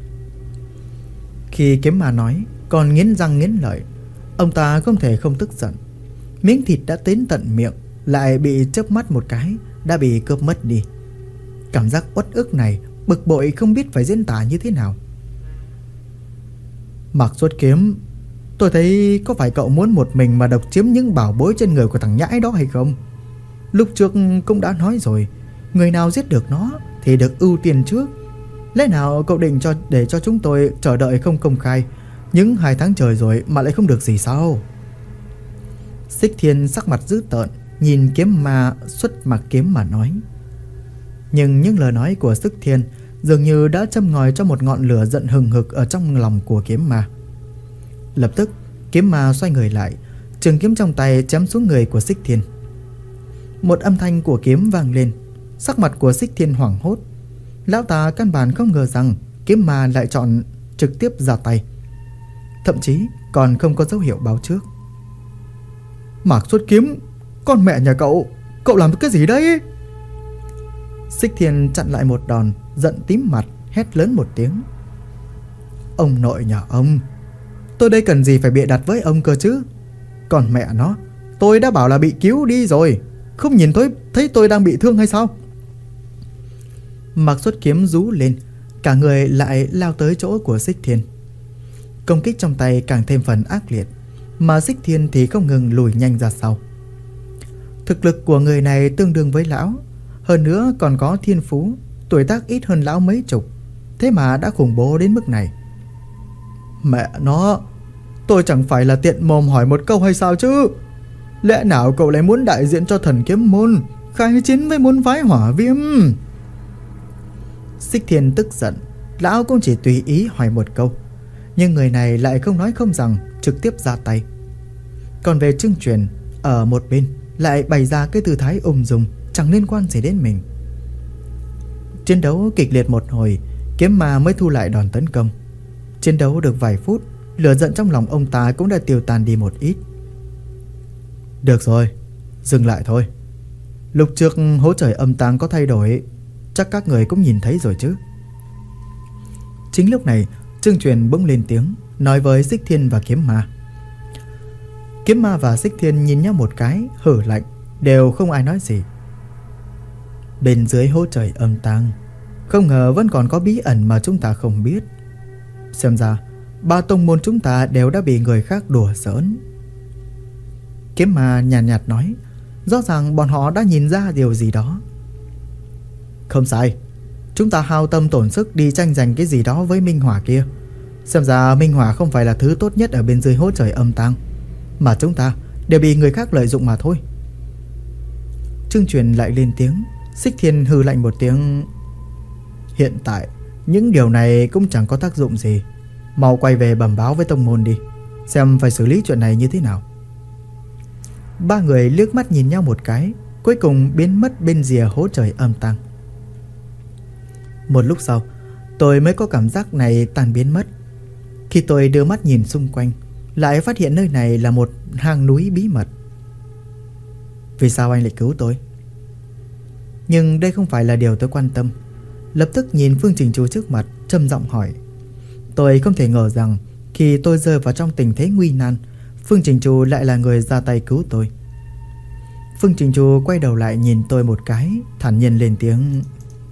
A: Khi kiếm ma nói, còn nghiến răng nghiến lợi, ông ta không thể không tức giận. Miếng thịt đã đến tận miệng, lại bị chớp mắt một cái đã bị cướp mất đi. Cảm giác uất ức này, bực bội không biết phải diễn tả như thế nào. Mạc Xuất Kiếm, tôi thấy có phải cậu muốn một mình mà độc chiếm những bảo bối trên người của thằng nhãi đó hay không? Lúc trước cũng đã nói rồi, người nào giết được nó thì được ưu tiên trước. Lẽ nào cậu định để cho chúng tôi chờ đợi không công khai những 2 tháng trời rồi mà lại không được gì sao? Xích Thiên sắc mặt dữ tợn, nhìn kiếm ma xuất mặc kiếm mà nói. Nhưng những lời nói của Xích Thiên dường như đã châm ngòi cho một ngọn lửa giận hừng hực ở trong lòng của kiếm ma. Lập tức kiếm ma xoay người lại, trường kiếm trong tay chém xuống người của Xích Thiên. Một âm thanh của kiếm vang lên, sắc mặt của Xích Thiên hoảng hốt. Lão ta căn bản không ngờ rằng kiếm ma lại chọn trực tiếp ra tay, thậm chí còn không có dấu hiệu báo trước. Mạc Xuất Kiếm, con mẹ nhà cậu làm cái gì đấy? Xích Thiên chặn lại một đòn, giận tím mặt, hét lớn một tiếng. Ông nội nhà ông, tôi đây cần gì phải bịa đặt với ông cơ chứ? Còn mẹ nó, tôi đã bảo là bị cứu đi rồi, không nhìn thấy tôi đang bị thương hay sao? Mạc Xuất Kiếm rú lên, cả người lại lao tới chỗ của Xích Thiên. Công kích trong tay càng thêm phần ác liệt, mà Xích Thiên thì không ngừng lùi nhanh ra sau. Thực lực của người này tương đương với lão, hơn nữa còn có thiên phú, tuổi tác ít hơn lão mấy chục, thế mà đã khủng bố đến mức này. Mẹ nó, tôi chẳng phải là tiện mồm hỏi một câu hay sao chứ? Lẽ nào cậu lại muốn đại diện cho Thần Kiếm Môn khai chiến với môn phái Hỏa Viêm? Xích Thiên tức giận, lão cũng chỉ tùy ý hỏi một câu, nhưng người này lại không nói không rằng, trực tiếp ra tay. Còn về Trương Truyền, ở một bên lại bày ra cái tư thái ung dung, chẳng liên quan gì đến mình. Chiến đấu kịch liệt một hồi, kiếm ma mới thu lại đòn tấn công. Chiến đấu được vài phút, lửa giận trong lòng ông ta cũng đã tiêu tan đi một ít. Được rồi, dừng lại thôi. Lúc trước hố trời âm tang có thay đổi, chắc các người cũng nhìn thấy rồi chứ. Chính lúc này, Trương Truyền bỗng lên tiếng, nói với Xích Thiên và kiếm ma. Kiếm ma và Xích Thiên nhìn nhau một cái, hử lạnh, đều không ai nói gì. Bên dưới hố trời âm tang, không ngờ vẫn còn có bí ẩn mà chúng ta không biết. Xem ra ba tông môn chúng ta đều đã bị người khác đùa giỡn. Kiếm ma nhàn nhạt nói, rõ ràng bọn họ đã nhìn ra điều gì đó. Không sai, chúng ta hao tâm tổn sức đi tranh giành cái gì đó với Minh Hỏa kia. Xem ra Minh Hỏa không phải là thứ tốt nhất ở bên dưới hố trời âm tang, mà chúng ta đều bị người khác lợi dụng mà thôi. Trương Truyền lại lên tiếng. Xích Thiên hừ lạnh một tiếng. Hiện tại những điều này cũng chẳng có tác dụng gì. Mau quay về bẩm báo với tông môn đi, xem phải xử lý chuyện này như thế nào. Ba người liếc mắt nhìn nhau một cái, cuối cùng biến mất bên rìa hố trời âm tang. Một lúc sau, tôi mới có cảm giác này tan biến mất. Khi tôi đưa mắt nhìn xung quanh, lại phát hiện nơi này là một hang núi bí mật. Vì sao anh lại cứu tôi? Nhưng đây không phải là điều tôi quan tâm. Lập tức nhìn Phương Trình Chu trước mặt, trầm giọng hỏi. Tôi không thể ngờ rằng khi tôi rơi vào trong tình thế nguy nan, Phương Trình Chu lại là người ra tay cứu tôi. Phương Trình Chu quay đầu lại nhìn tôi một cái, thản nhiên lên tiếng.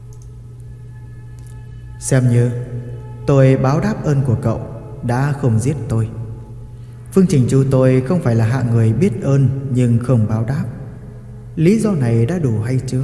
A: Xem như tôi báo đáp ơn của cậu đã không giết tôi. Phương Trình Chu tôi không phải là hạng người biết ơn nhưng không báo đáp. Lý do này đã đủ hay chưa?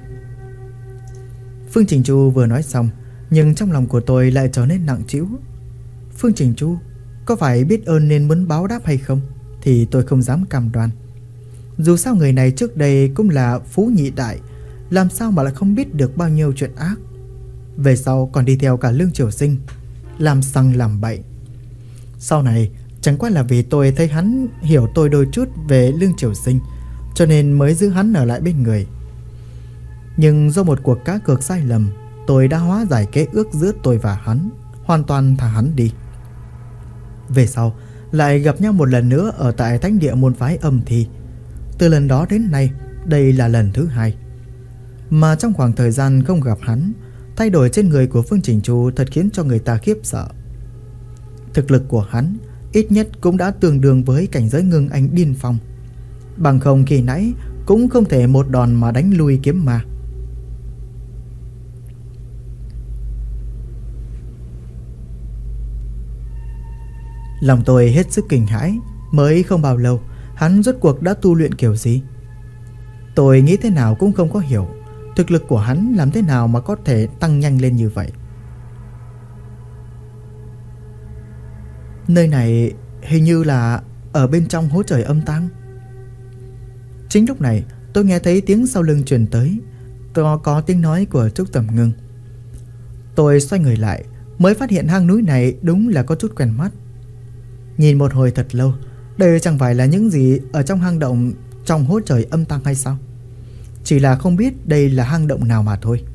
A: Phương Trình Chu vừa nói xong, nhưng trong lòng của tôi lại trở nên nặng trĩu. Phương Trình Chu có phải biết ơn nên muốn báo đáp hay không thì tôi không dám cam đoan. Dù sao người này trước đây cũng là phú nhị đại, làm sao mà lại không biết được bao nhiêu chuyện ác. Về sau còn đi theo cả Lương Triều Sinh, làm xăng làm bậy. Sau này chẳng qua là vì tôi thấy hắn hiểu tôi đôi chút về Lương Triều Sinh, cho nên mới giữ hắn ở lại bên người. Nhưng do một cuộc cá cược sai lầm, tôi đã hóa giải kế ước giữa tôi và hắn, hoàn toàn thả hắn đi. Về sau lại gặp nhau một lần nữa ở tại thánh địa môn phái Âm Thi. Từ lần đó đến nay, đây là lần thứ hai. Mà trong khoảng thời gian không gặp hắn, thay đổi trên người của Phương Trình Chu thật khiến cho người ta khiếp sợ. Thực lực của hắn ít nhất cũng đã tương đương với cảnh giới Ngưng Anh điên phong, bằng không khi nãy cũng không thể một đòn mà đánh lui kiếm ma. Lòng tôi hết sức kinh hãi. Mới không bao lâu, hắn rốt cuộc đã tu luyện kiểu gì? Tôi nghĩ thế nào cũng không có hiểu thực lực của hắn làm thế nào mà có thể tăng nhanh lên như vậy. Nơi này hình như là ở bên trong hố trời âm tang. Chính lúc này tôi nghe thấy tiếng sau lưng truyền tới, có tiếng nói của Trúc Tầm Ngưng. Tôi xoay người lại, mới phát hiện hang núi này đúng là có chút quen mắt. Nhìn một hồi thật lâu, đây chẳng phải là những gì ở trong hang động trong hố trời âm tang hay sao? Chỉ là không biết đây là hang động nào mà thôi.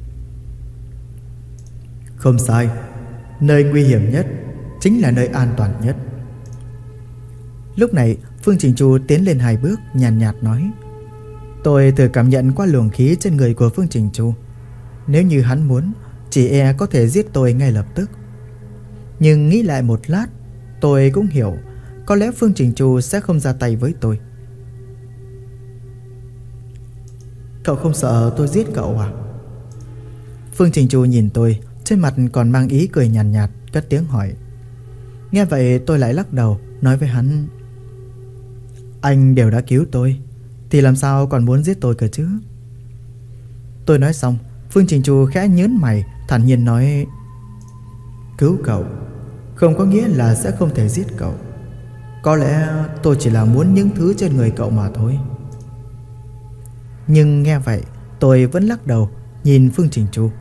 A: Không sai, nơi nguy hiểm nhất chính là nơi an toàn nhất. Lúc này Phương Trình Chu tiến lên 2 bước, nhàn nhạt nói. Tôi thử cảm nhận qua luồng khí trên người của Phương Trình Chu. Nếu như hắn muốn, chỉ e có thể giết tôi ngay lập tức. Nhưng nghĩ lại một lát, tôi cũng hiểu có lẽ Phương Trình Chu sẽ không ra tay với tôi. Cậu không sợ tôi giết cậu à? Phương Trình Chu nhìn tôi, trên mặt còn mang ý cười nhàn nhạt, cất tiếng hỏi. Nghe vậy tôi lại lắc đầu, nói với hắn. Anh đều đã cứu tôi, thì làm sao còn muốn giết tôi cơ chứ? Tôi nói xong, Phương Trình Chu khẽ nhớn mày, thản nhiên nói. Cứu cậu không có nghĩa là sẽ không thể giết cậu. Có lẽ tôi chỉ là muốn những thứ trên người cậu mà thôi. Nhưng nghe vậy tôi vẫn lắc đầu, nhìn Phương Trình Chu.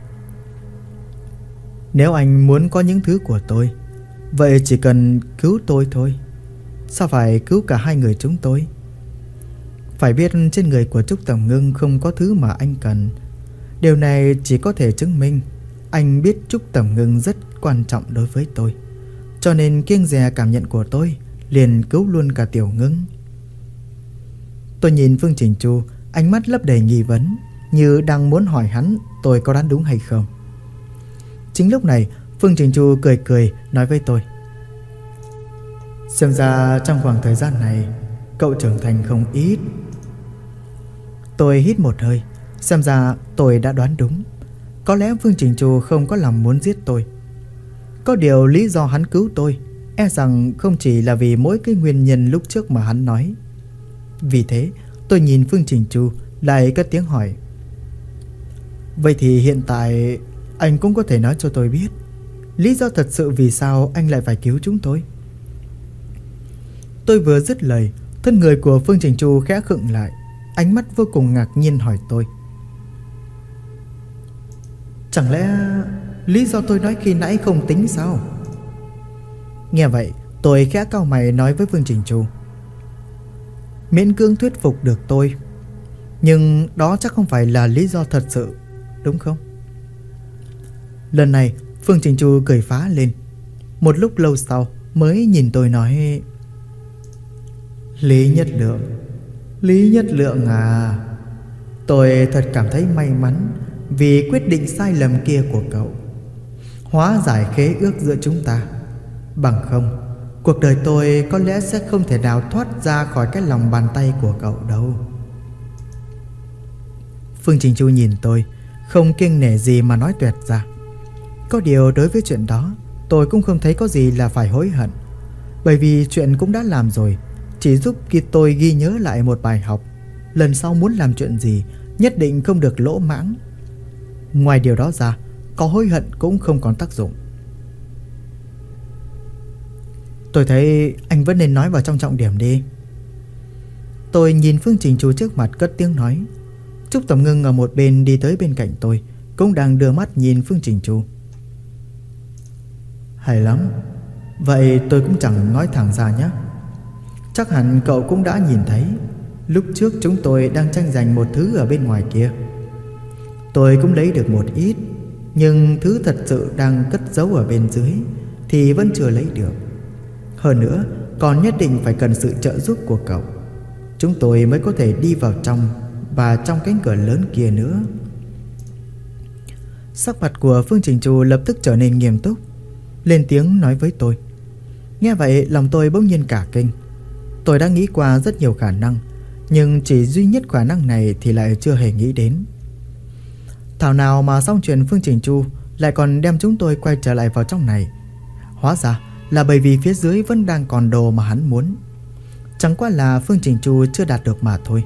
A: Nếu anh muốn có những thứ của tôi, vậy chỉ cần cứu tôi thôi. Sao phải cứu cả hai người chúng tôi? Phải biết trên người của Trúc Tầm Ngưng không có thứ mà anh cần. Điều này chỉ có thể chứng minh anh biết Trúc Tầm Ngưng rất quan trọng đối với tôi, cho nên kiêng dè cảm nhận của tôi, liền cứu luôn cả Tiểu Ngưng. Tôi nhìn Phương Trình Chu, ánh mắt lấp đầy nghi vấn, như đang muốn hỏi hắn tôi có đoán đúng hay không. Chính lúc này Phương Trình Chu cười cười nói với tôi. Xem ra trong khoảng thời gian này cậu trưởng thành không ít. Tôi hít một hơi. Xem ra tôi đã đoán đúng. Có lẽ Phương Trình Chu không có lòng muốn giết tôi. Có điều lý do hắn cứu tôi E rằng không chỉ là vì mỗi cái nguyên nhân lúc trước mà hắn nói. Vì thế tôi nhìn Phương Trình Chu, lại cất tiếng hỏi: vậy thì hiện tại anh cũng có thể nói cho tôi biết lý do thật sự vì sao anh lại phải cứu chúng tôi. Tôi vừa dứt lời, thân người của Phương Trình Chu khẽ khựng lại, ánh mắt vô cùng ngạc nhiên hỏi tôi: chẳng lẽ lý do tôi nói khi nãy không tính sao? Nghe vậy, tôi khẽ cau mày nói với Phương Trình Chu: miễn cưỡng thuyết phục được tôi, nhưng đó chắc không phải là lý do thật sự, đúng không? Lần này Phương Trình Chu cười phá lên. Một lúc lâu sau mới nhìn tôi nói: Lý Nhất Lượng à, tôi thật cảm thấy may mắn vì quyết định sai lầm kia của cậu, hóa giải khế ước giữa chúng ta. Bằng không, cuộc đời tôi có lẽ sẽ không thể nào thoát ra khỏi cái lòng bàn tay của cậu đâu. Phương Trình Chu nhìn tôi, không kiêng nể gì mà nói toẹt ra. Có điều đối với chuyện đó, tôi cũng không thấy có gì là phải hối hận, bởi vì chuyện cũng đã làm rồi, chỉ giúp tôi ghi nhớ lại một bài học. Lần sau muốn làm chuyện gì nhất định không được lỗ mãng. Ngoài điều đó ra, có hối hận cũng không còn tác dụng. Tôi thấy anh vẫn nên nói vào trong trọng điểm đi. Tôi nhìn Phương Trình Chu trước mặt cất tiếng nói. Trúc Tầm Ngưng ở một bên đi tới bên cạnh tôi, cũng đang đưa mắt nhìn Phương Trình Chu. Hay lắm, vậy tôi cũng chẳng nói thẳng ra nhé. Chắc hẳn cậu cũng đã nhìn thấy, lúc trước chúng tôi đang tranh giành một thứ ở bên ngoài kia. Tôi cũng lấy được một ít, nhưng thứ thật sự đang cất giấu ở bên dưới thì vẫn chưa lấy được. Hơn nữa, còn nhất định phải cần sự trợ giúp của cậu, chúng tôi mới có thể đi vào trong và trong cánh cửa lớn kia nữa. Sắc mặt của Phương Trình Chu lập tức trở nên nghiêm túc, lên tiếng nói với tôi. Nghe vậy lòng tôi bỗng nhiên cả kinh. Tôi đã nghĩ qua rất nhiều khả năng, nhưng chỉ duy nhất khả năng này thì lại chưa hề nghĩ đến. Thảo nào mà xong chuyện Phương Trình Chu lại còn đem chúng tôi quay trở lại vào trong này. Hóa ra là bởi vì phía dưới vẫn đang còn đồ mà hắn muốn. Chẳng qua là Phương Trình Chu chưa đạt được mà thôi.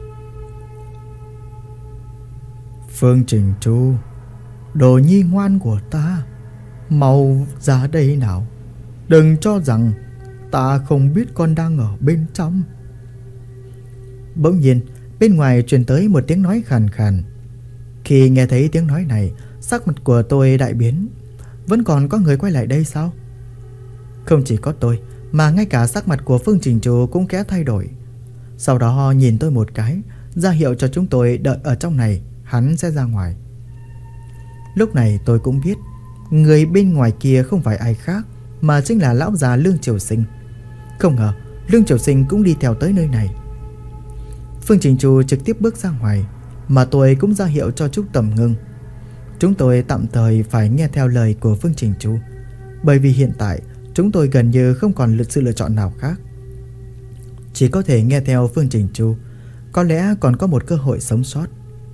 A: Phương Trình Chu, đồ nhi ngoan của ta, mau ra đây nào. Đừng cho rằng ta không biết con đang ở bên trong. Bỗng nhiên bên ngoài truyền tới một tiếng nói khàn khàn. Khi nghe thấy tiếng nói này, sắc mặt của tôi đại biến. Vẫn còn có người quay lại đây sao? Không chỉ có tôi, mà ngay cả sắc mặt của Phương Trình Chu cũng khẽ thay đổi. Sau đó nhìn tôi một cái, ra hiệu cho chúng tôi đợi ở trong này, hắn sẽ ra ngoài. Lúc này tôi cũng biết người bên ngoài kia không phải ai khác, mà chính là lão già Lương Triều Sinh. Không ngờ Lương Triều Sinh cũng đi theo tới nơi này. Phương Trình Chu trực tiếp bước ra ngoài, mà tôi cũng ra hiệu cho Trúc Tầm Ngưng. Chúng tôi tạm thời phải nghe theo lời của Phương Trình Chu, bởi vì hiện tại chúng tôi gần như không còn sự lựa chọn nào khác. Chỉ có thể nghe theo Phương Trình Chu, có lẽ còn có một cơ hội sống sót.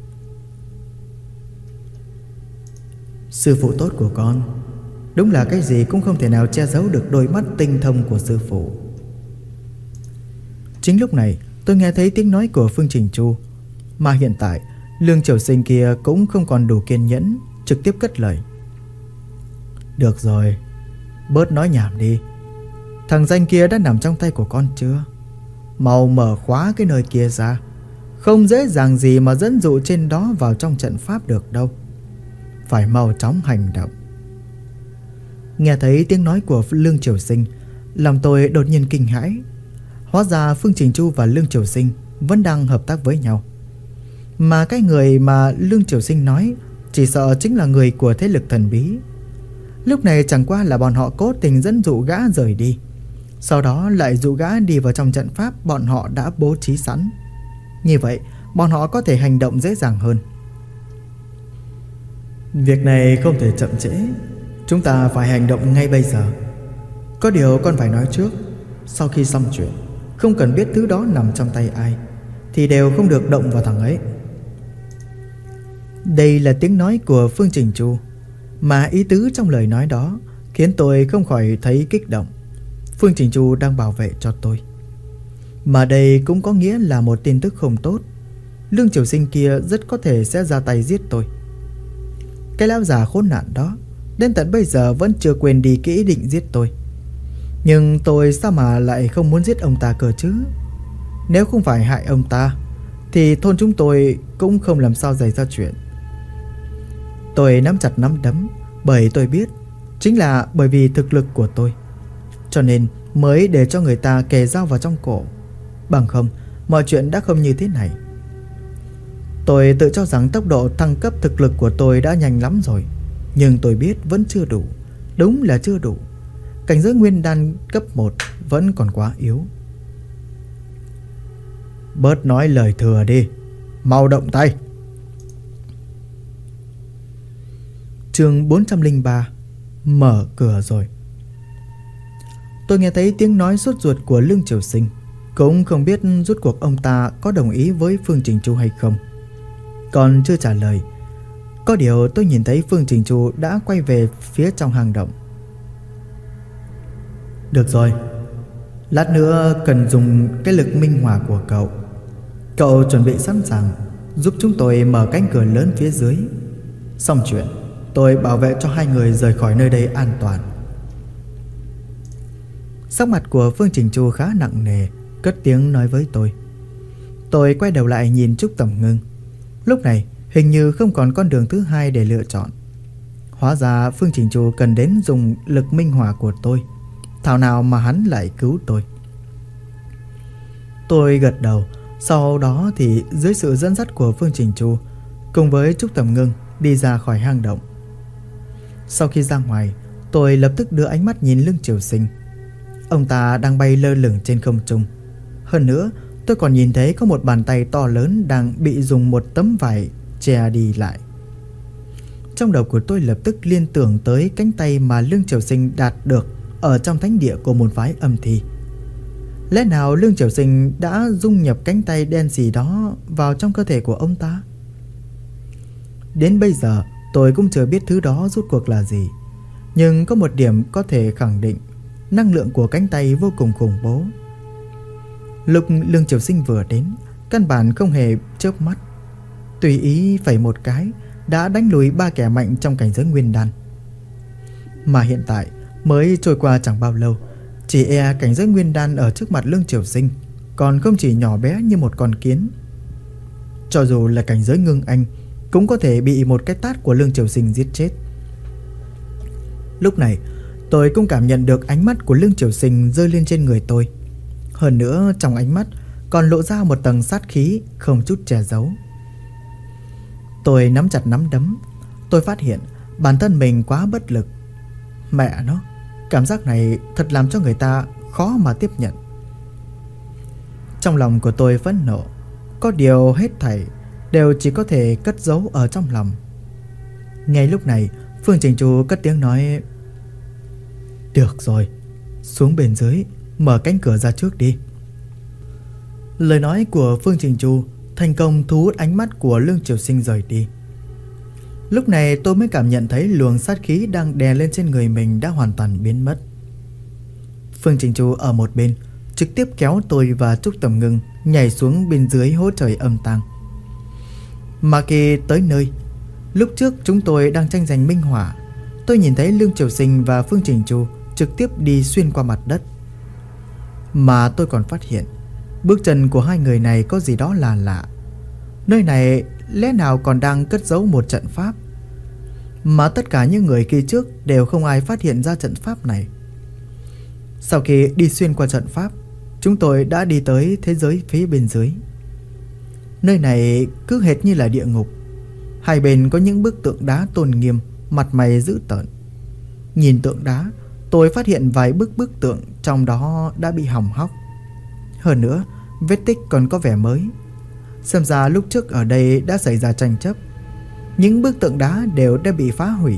A: Sư phụ tốt của con, đúng là cái gì cũng không thể nào che giấu được đôi mắt tinh thông của sư phụ. Chính lúc này tôi nghe thấy tiếng nói của Phương Trình Chu, mà hiện tại Lương Triều Sinh kia cũng không còn đủ kiên nhẫn, trực tiếp cất lời. Được rồi, bớt nói nhảm đi. Thằng danh kia đã nằm trong tay của con chưa? Mau mở khóa cái nơi kia ra. Không dễ dàng gì mà dẫn dụ trên đó vào trong trận pháp được đâu. Phải mau chóng hành động. Nghe thấy tiếng nói của Lương Triều Sinh, lòng tôi đột nhiên kinh hãi. Hóa ra Phương Trình Chu và Lương Triều Sinh vẫn đang hợp tác với nhau. Mà cái người mà Lương Triều Sinh nói chỉ sợ chính là người của thế lực thần bí. Lúc này chẳng qua là bọn họ cố tình dẫn dụ gã rời đi, sau đó lại dụ gã đi vào trong trận pháp bọn họ đã bố trí sẵn. Như vậy bọn họ có thể hành động dễ dàng hơn. Việc này không thể chậm trễ, chúng ta phải hành động ngay bây giờ. Có điều con phải nói trước, sau khi xong chuyện, không cần biết thứ đó nằm trong tay ai thì đều không được động vào thằng ấy. Đây là tiếng nói của Phương Trình Chu, mà ý tứ trong lời nói đó khiến tôi không khỏi thấy kích động. Phương Trình Chu đang bảo vệ cho tôi. Mà đây cũng có nghĩa là một tin tức không tốt. Lương Triều Sinh kia rất có thể sẽ ra tay giết tôi. Cái lão già khốn nạn đó đến tận bây giờ vẫn chưa quên đi cái ý định giết tôi. Nhưng tôi sao mà lại không muốn giết ông ta cơ chứ? Nếu không phải hại ông ta thì thôn chúng tôi cũng không làm sao xảy ra chuyện. Tôi nắm chặt nắm đấm, bởi tôi biết chính là bởi vì thực lực của tôi, cho nên mới để cho người ta kề dao vào trong cổ. Bằng không, mọi chuyện đã không như thế này. Tôi tự cho rằng tốc độ thăng cấp thực lực của tôi đã nhanh lắm rồi, nhưng tôi biết vẫn chưa đủ. Đúng là chưa đủ. Cảnh giới nguyên đan cấp 1 vẫn còn quá yếu. Bớt nói lời thừa đi, mau động tay. Chương 403. Mở cửa rồi. Tôi nghe thấy tiếng nói sốt ruột của Lương Triều Sinh. Cũng không biết rốt cuộc ông ta có đồng ý với Phương Trình Chu hay không. Còn chưa trả lời, có điều tôi nhìn thấy Phương Trình Chu đã quay về phía trong hang động. Được rồi, lát nữa cần dùng cái lực minh hỏa của cậu. Cậu chuẩn bị sẵn sàng giúp chúng tôi mở cánh cửa lớn phía dưới. Xong chuyện, tôi bảo vệ cho hai người rời khỏi nơi đây an toàn. Sắc mặt của Phương Trình Chu khá nặng nề, cất tiếng nói với tôi. Tôi quay đầu lại nhìn Trúc Tầm Ngưng. Lúc này hình như không còn con đường thứ hai để lựa chọn. Hóa ra Phương Trình Chu cần đến dùng lực minh hỏa của tôi. Thảo nào mà hắn lại cứu tôi. Tôi gật đầu. Sau đó thì dưới sự dẫn dắt của Phương Trình Chu cùng với Trúc Tầm Ngưng đi ra khỏi hang động. Sau khi ra ngoài, tôi lập tức đưa ánh mắt nhìn Lương Triều Sinh. Ông ta đang bay lơ lửng trên không trung. Hơn nữa, tôi còn nhìn thấy có một bàn tay to lớn đang bị dùng một tấm vải che đi lại. Trong đầu của tôi lập tức liên tưởng tới cánh tay mà Lương Triều Sinh đạt được ở trong thánh địa của môn phái Âm Thi. Lẽ nào Lương Triều Sinh đã dung nhập cánh tay đen gì đó vào trong cơ thể của ông ta? Đến bây giờ tôi cũng chưa biết thứ đó rốt cuộc là gì. Nhưng có một điểm có thể khẳng định, năng lượng của cánh tay vô cùng khủng bố. Lúc Lương Triều Sinh vừa đến, căn bản không hề chớp mắt, tùy ý phẩy một cái đã đánh lùi 3 kẻ mạnh trong cảnh giới nguyên đan. Mà hiện tại mới trôi qua chẳng bao lâu, chỉ e cảnh giới nguyên đan ở trước mặt Lương Triều Sinh còn không chỉ nhỏ bé như một con kiến. Cho dù là cảnh giới ngưng anh cũng có thể bị một cái tát của Lương Triều Sinh giết chết. Lúc này tôi cũng cảm nhận được ánh mắt của Lương Triều Sinh rơi lên trên người tôi. Hơn nữa trong ánh mắt còn lộ ra một tầng sát khí không chút che giấu. Tôi nắm chặt nắm đấm. Tôi phát hiện bản thân mình quá bất lực. Mẹ nó, cảm giác này thật làm cho người ta khó mà tiếp nhận. Trong lòng của tôi phẫn nộ. Có điều hết thảy đều chỉ có thể cất giấu ở trong lòng. Ngay lúc này Phương Trình Chu cất tiếng nói. Được rồi, xuống bên dưới, mở cánh cửa ra trước đi. Lời nói của Phương Trình Chu thành công thu hút ánh mắt của Lương Triều Sinh rời đi. Lúc này tôi mới cảm nhận thấy luồng sát khí đang đè lên trên người mình đã hoàn toàn biến mất. Phương Trình Chu ở một bên trực tiếp kéo tôi và Trúc Tầm Ngưng nhảy xuống bên dưới hố trời âm tang. Mà khi tới nơi, lúc trước chúng tôi đang tranh giành minh hỏa, tôi nhìn thấy Lương Triều Sinh và Phương Trình Chu trực tiếp đi xuyên qua mặt đất. Mà tôi còn phát hiện bước chân của hai người này có gì đó là lạ. Nơi này lẽ nào còn đang cất giấu một trận pháp, mà tất cả những người kia trước đều không ai phát hiện ra trận pháp này. Sau khi đi xuyên qua trận pháp, chúng tôi đã đi tới thế giới phía bên dưới. Nơi này cứ hệt như là địa ngục. Hai bên có những bức tượng đá tôn nghiêm, mặt mày dữ tợn. Nhìn tượng đá, tôi phát hiện vài bức tượng trong đó đã bị hỏng hóc. Hơn nữa, vết tích còn có vẻ mới. Xem ra lúc trước ở đây đã xảy ra tranh chấp. Những bức tượng đá đều đã bị phá hủy.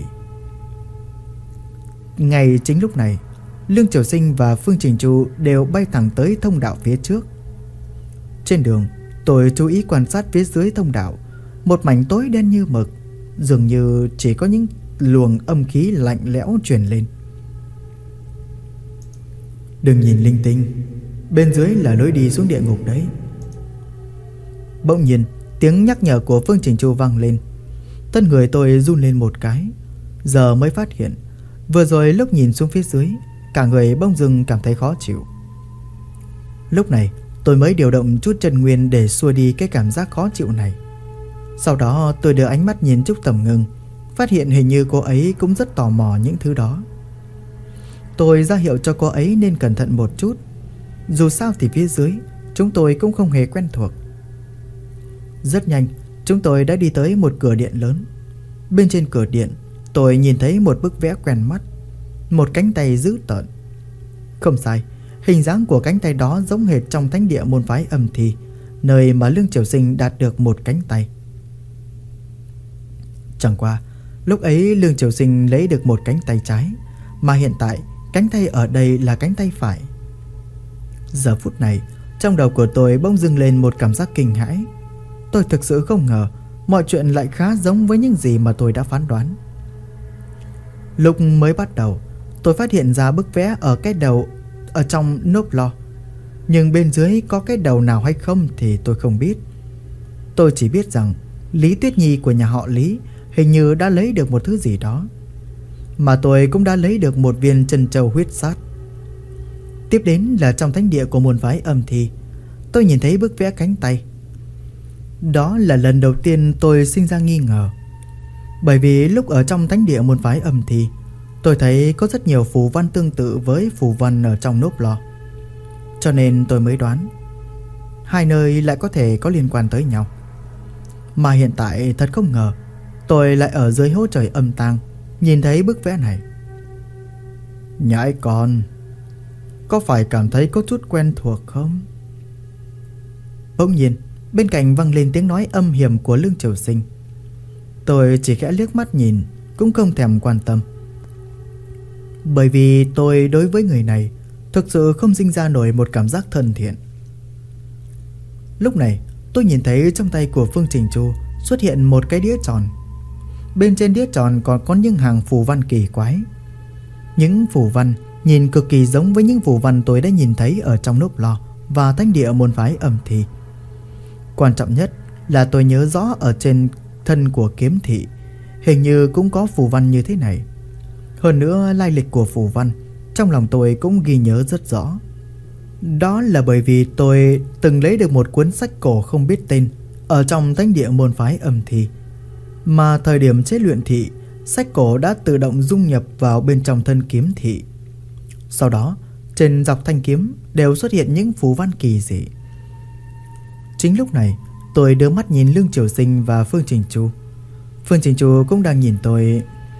A: Ngay chính lúc này, Lương Triều Sinh và Phương Trình Chu đều bay thẳng tới thông đạo phía trước. Trên đường, tôi chú ý quan sát phía dưới thông đạo. Một mảnh tối đen như mực, dường như chỉ có những luồng âm khí lạnh lẽo truyền lên. Đừng nhìn linh tinh, bên dưới là lối đi xuống địa ngục đấy. Bỗng nhiên tiếng nhắc nhở của Phương Trình Chu vang lên. Thân người tôi run lên một cái. Giờ mới phát hiện vừa rồi lúc nhìn xuống phía dưới, cả người bỗng dưng cảm thấy khó chịu. Lúc này tôi mới điều động chút chân nguyên để xua đi cái cảm giác khó chịu này. Sau đó tôi đưa ánh mắt nhìn Trúc Tầm Ngưng, phát hiện hình như cô ấy cũng rất tò mò những thứ đó. Tôi ra hiệu cho cô ấy nên cẩn thận một chút. Dù sao thì phía dưới chúng tôi cũng không hề quen thuộc. Rất nhanh chúng tôi đã đi tới một cửa điện lớn. Bên trên cửa điện tôi nhìn thấy một bức vẽ quen mắt, một cánh tay dữ tợn. Không sai, hình dáng của cánh tay đó giống hệt trong thánh địa môn phái Âm Thi, nơi mà Lương Triều Sinh đạt được một cánh tay. Chẳng qua lúc ấy Lương Triều Sinh lấy được một cánh tay trái, mà hiện tại cánh tay ở đây là cánh tay phải. Giờ phút này trong đầu của tôi bỗng dưng lên một cảm giác kinh hãi. Tôi thực sự không ngờ mọi chuyện lại khá giống với những gì mà tôi đã phán đoán. Lúc mới bắt đầu tôi phát hiện ra bức vẽ ở cái đầu ở trong nốp lo, nhưng bên dưới có cái đầu nào hay không thì tôi không biết. Tôi chỉ biết rằng Lý Tuyết Nhi của nhà họ Lý hình như đã lấy được một thứ gì đó, mà tôi cũng đã lấy được một viên chân châu huyết sát. Tiếp đến là trong thánh địa của môn phái Âm Thi, tôi nhìn thấy bức vẽ cánh tay. Đó là lần đầu tiên tôi sinh ra nghi ngờ, bởi vì lúc ở trong thánh địa môn phái Âm Thi, tôi thấy có rất nhiều phù văn tương tự với phù văn ở trong nốp lo, cho nên tôi mới đoán hai nơi lại có thể có liên quan tới nhau. Mà hiện tại thật không ngờ tôi lại ở dưới hố trời âm tang nhìn thấy bức vẽ này. Nhãi con, có phải cảm thấy có chút quen thuộc không? Bỗng nhiên bên cạnh vang lên tiếng nói âm hiểm của Lương Triều Sinh. Tôi chỉ khẽ liếc mắt nhìn, cũng không thèm quan tâm, bởi vì tôi đối với người này thực sự không sinh ra nổi một cảm giác thân thiện. Lúc này tôi nhìn thấy trong tay của Phương Trình Chu xuất hiện một cái đĩa tròn. Bên trên đĩa tròn còn có những hàng phù văn kỳ quái. Những phù văn nhìn cực kỳ giống với những phù văn tôi đã nhìn thấy ở trong nốp lo và thánh địa môn phái Âm Thi. Quan trọng nhất là tôi nhớ rõ ở trên thân của kiếm thị hình như cũng có phù văn như thế này. Hơn nữa lai lịch của phù văn trong lòng tôi cũng ghi nhớ rất rõ. Đó là bởi vì tôi từng lấy được một cuốn sách cổ không biết tên ở trong thánh địa môn phái Âm Thi, mà thời điểm chế luyện thị, sách cổ đã tự động dung nhập vào bên trong thân kiếm thị. Sau đó trên dọc thanh kiếm đều xuất hiện những phù văn kỳ dị. Chính lúc này tôi đưa mắt nhìn Lương Triều Sinh và Phương Trình Chu. Phương Trình Chu cũng đang nhìn tôi.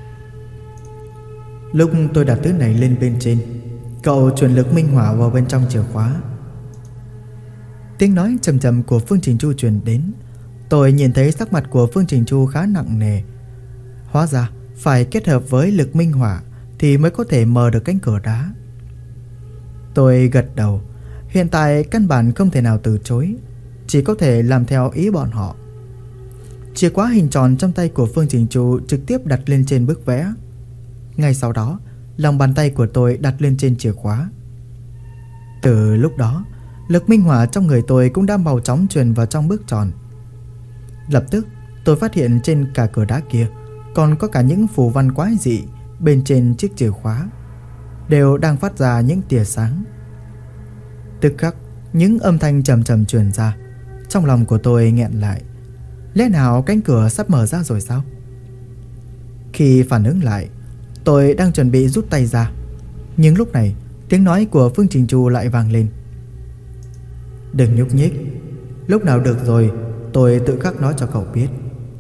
A: Lúc tôi đặt thứ này lên bên trên, cậu truyền lực minh hỏa vào bên trong chìa khóa. Tiếng nói trầm trầm của Phương Trình Chu truyền đến. Tôi nhìn thấy sắc mặt của Phương Trình Chu khá nặng nề. Hóa ra phải kết hợp với lực minh hỏa thì mới có thể mở được cánh cửa đá. Tôi gật đầu. Hiện tại căn bản không thể nào từ chối, chỉ có thể làm theo ý bọn họ. Chìa khóa hình tròn trong tay của Phương Trình Chu trực tiếp đặt lên trên bức vẽ. Ngay sau đó lòng bàn tay của tôi đặt lên trên chìa khóa. Từ lúc đó lực minh hỏa trong người tôi cũng đã mau chóng truyền vào trong bức tròn. Lập tức tôi phát hiện trên cả cửa đá kia còn có cả những phù văn quái dị bên trên chiếc chìa khóa, đều đang phát ra những tia sáng. Tức khắc những âm thanh trầm trầm truyền ra. Trong lòng của tôi nghẹn lại. Lẽ nào cánh cửa sắp mở ra rồi sao? Khi phản ứng lại, tôi đang chuẩn bị rút tay ra, nhưng lúc này tiếng nói của Phương Trình Chu lại vang lên. Đừng nhúc nhích, lúc nào được rồi tôi tự khắc nói cho cậu biết.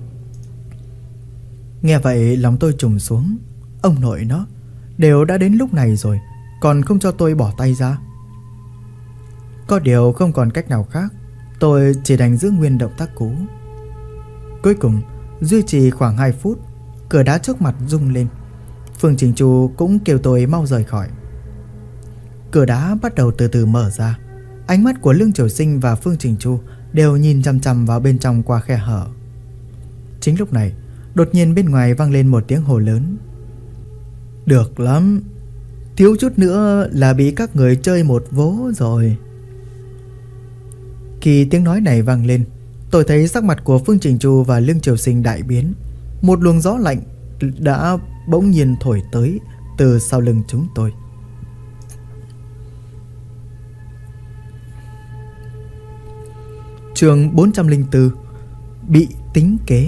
A: Nghe vậy lòng tôi trùng xuống. Ông nội nó, đều đã đến lúc này rồi còn không cho tôi bỏ tay ra. Có điều không còn cách nào khác, tôi chỉ đành giữ nguyên động tác cũ. Cuối cùng duy trì khoảng 2 phút, cửa đá trước mặt rung lên. Phương Trình Chu cũng kêu tôi mau rời khỏi. Cửa đá bắt đầu từ từ mở ra. Ánh mắt của Lương Triều Sinh và Phương Trình Chu đều nhìn chằm chằm vào bên trong qua khe hở. Chính lúc này đột nhiên bên ngoài vang lên một tiếng hô lớn. Được lắm, Thiếu chút nữa là bị các người chơi một vố rồi. Khi tiếng nói này vang lên, tôi thấy sắc mặt của Phương Trình Chu và Lương Triều Sinh đại biến. Một luồng gió lạnh đã bỗng nhiên thổi tới từ sau lưng chúng tôi. Chương 404: Bị tính kế.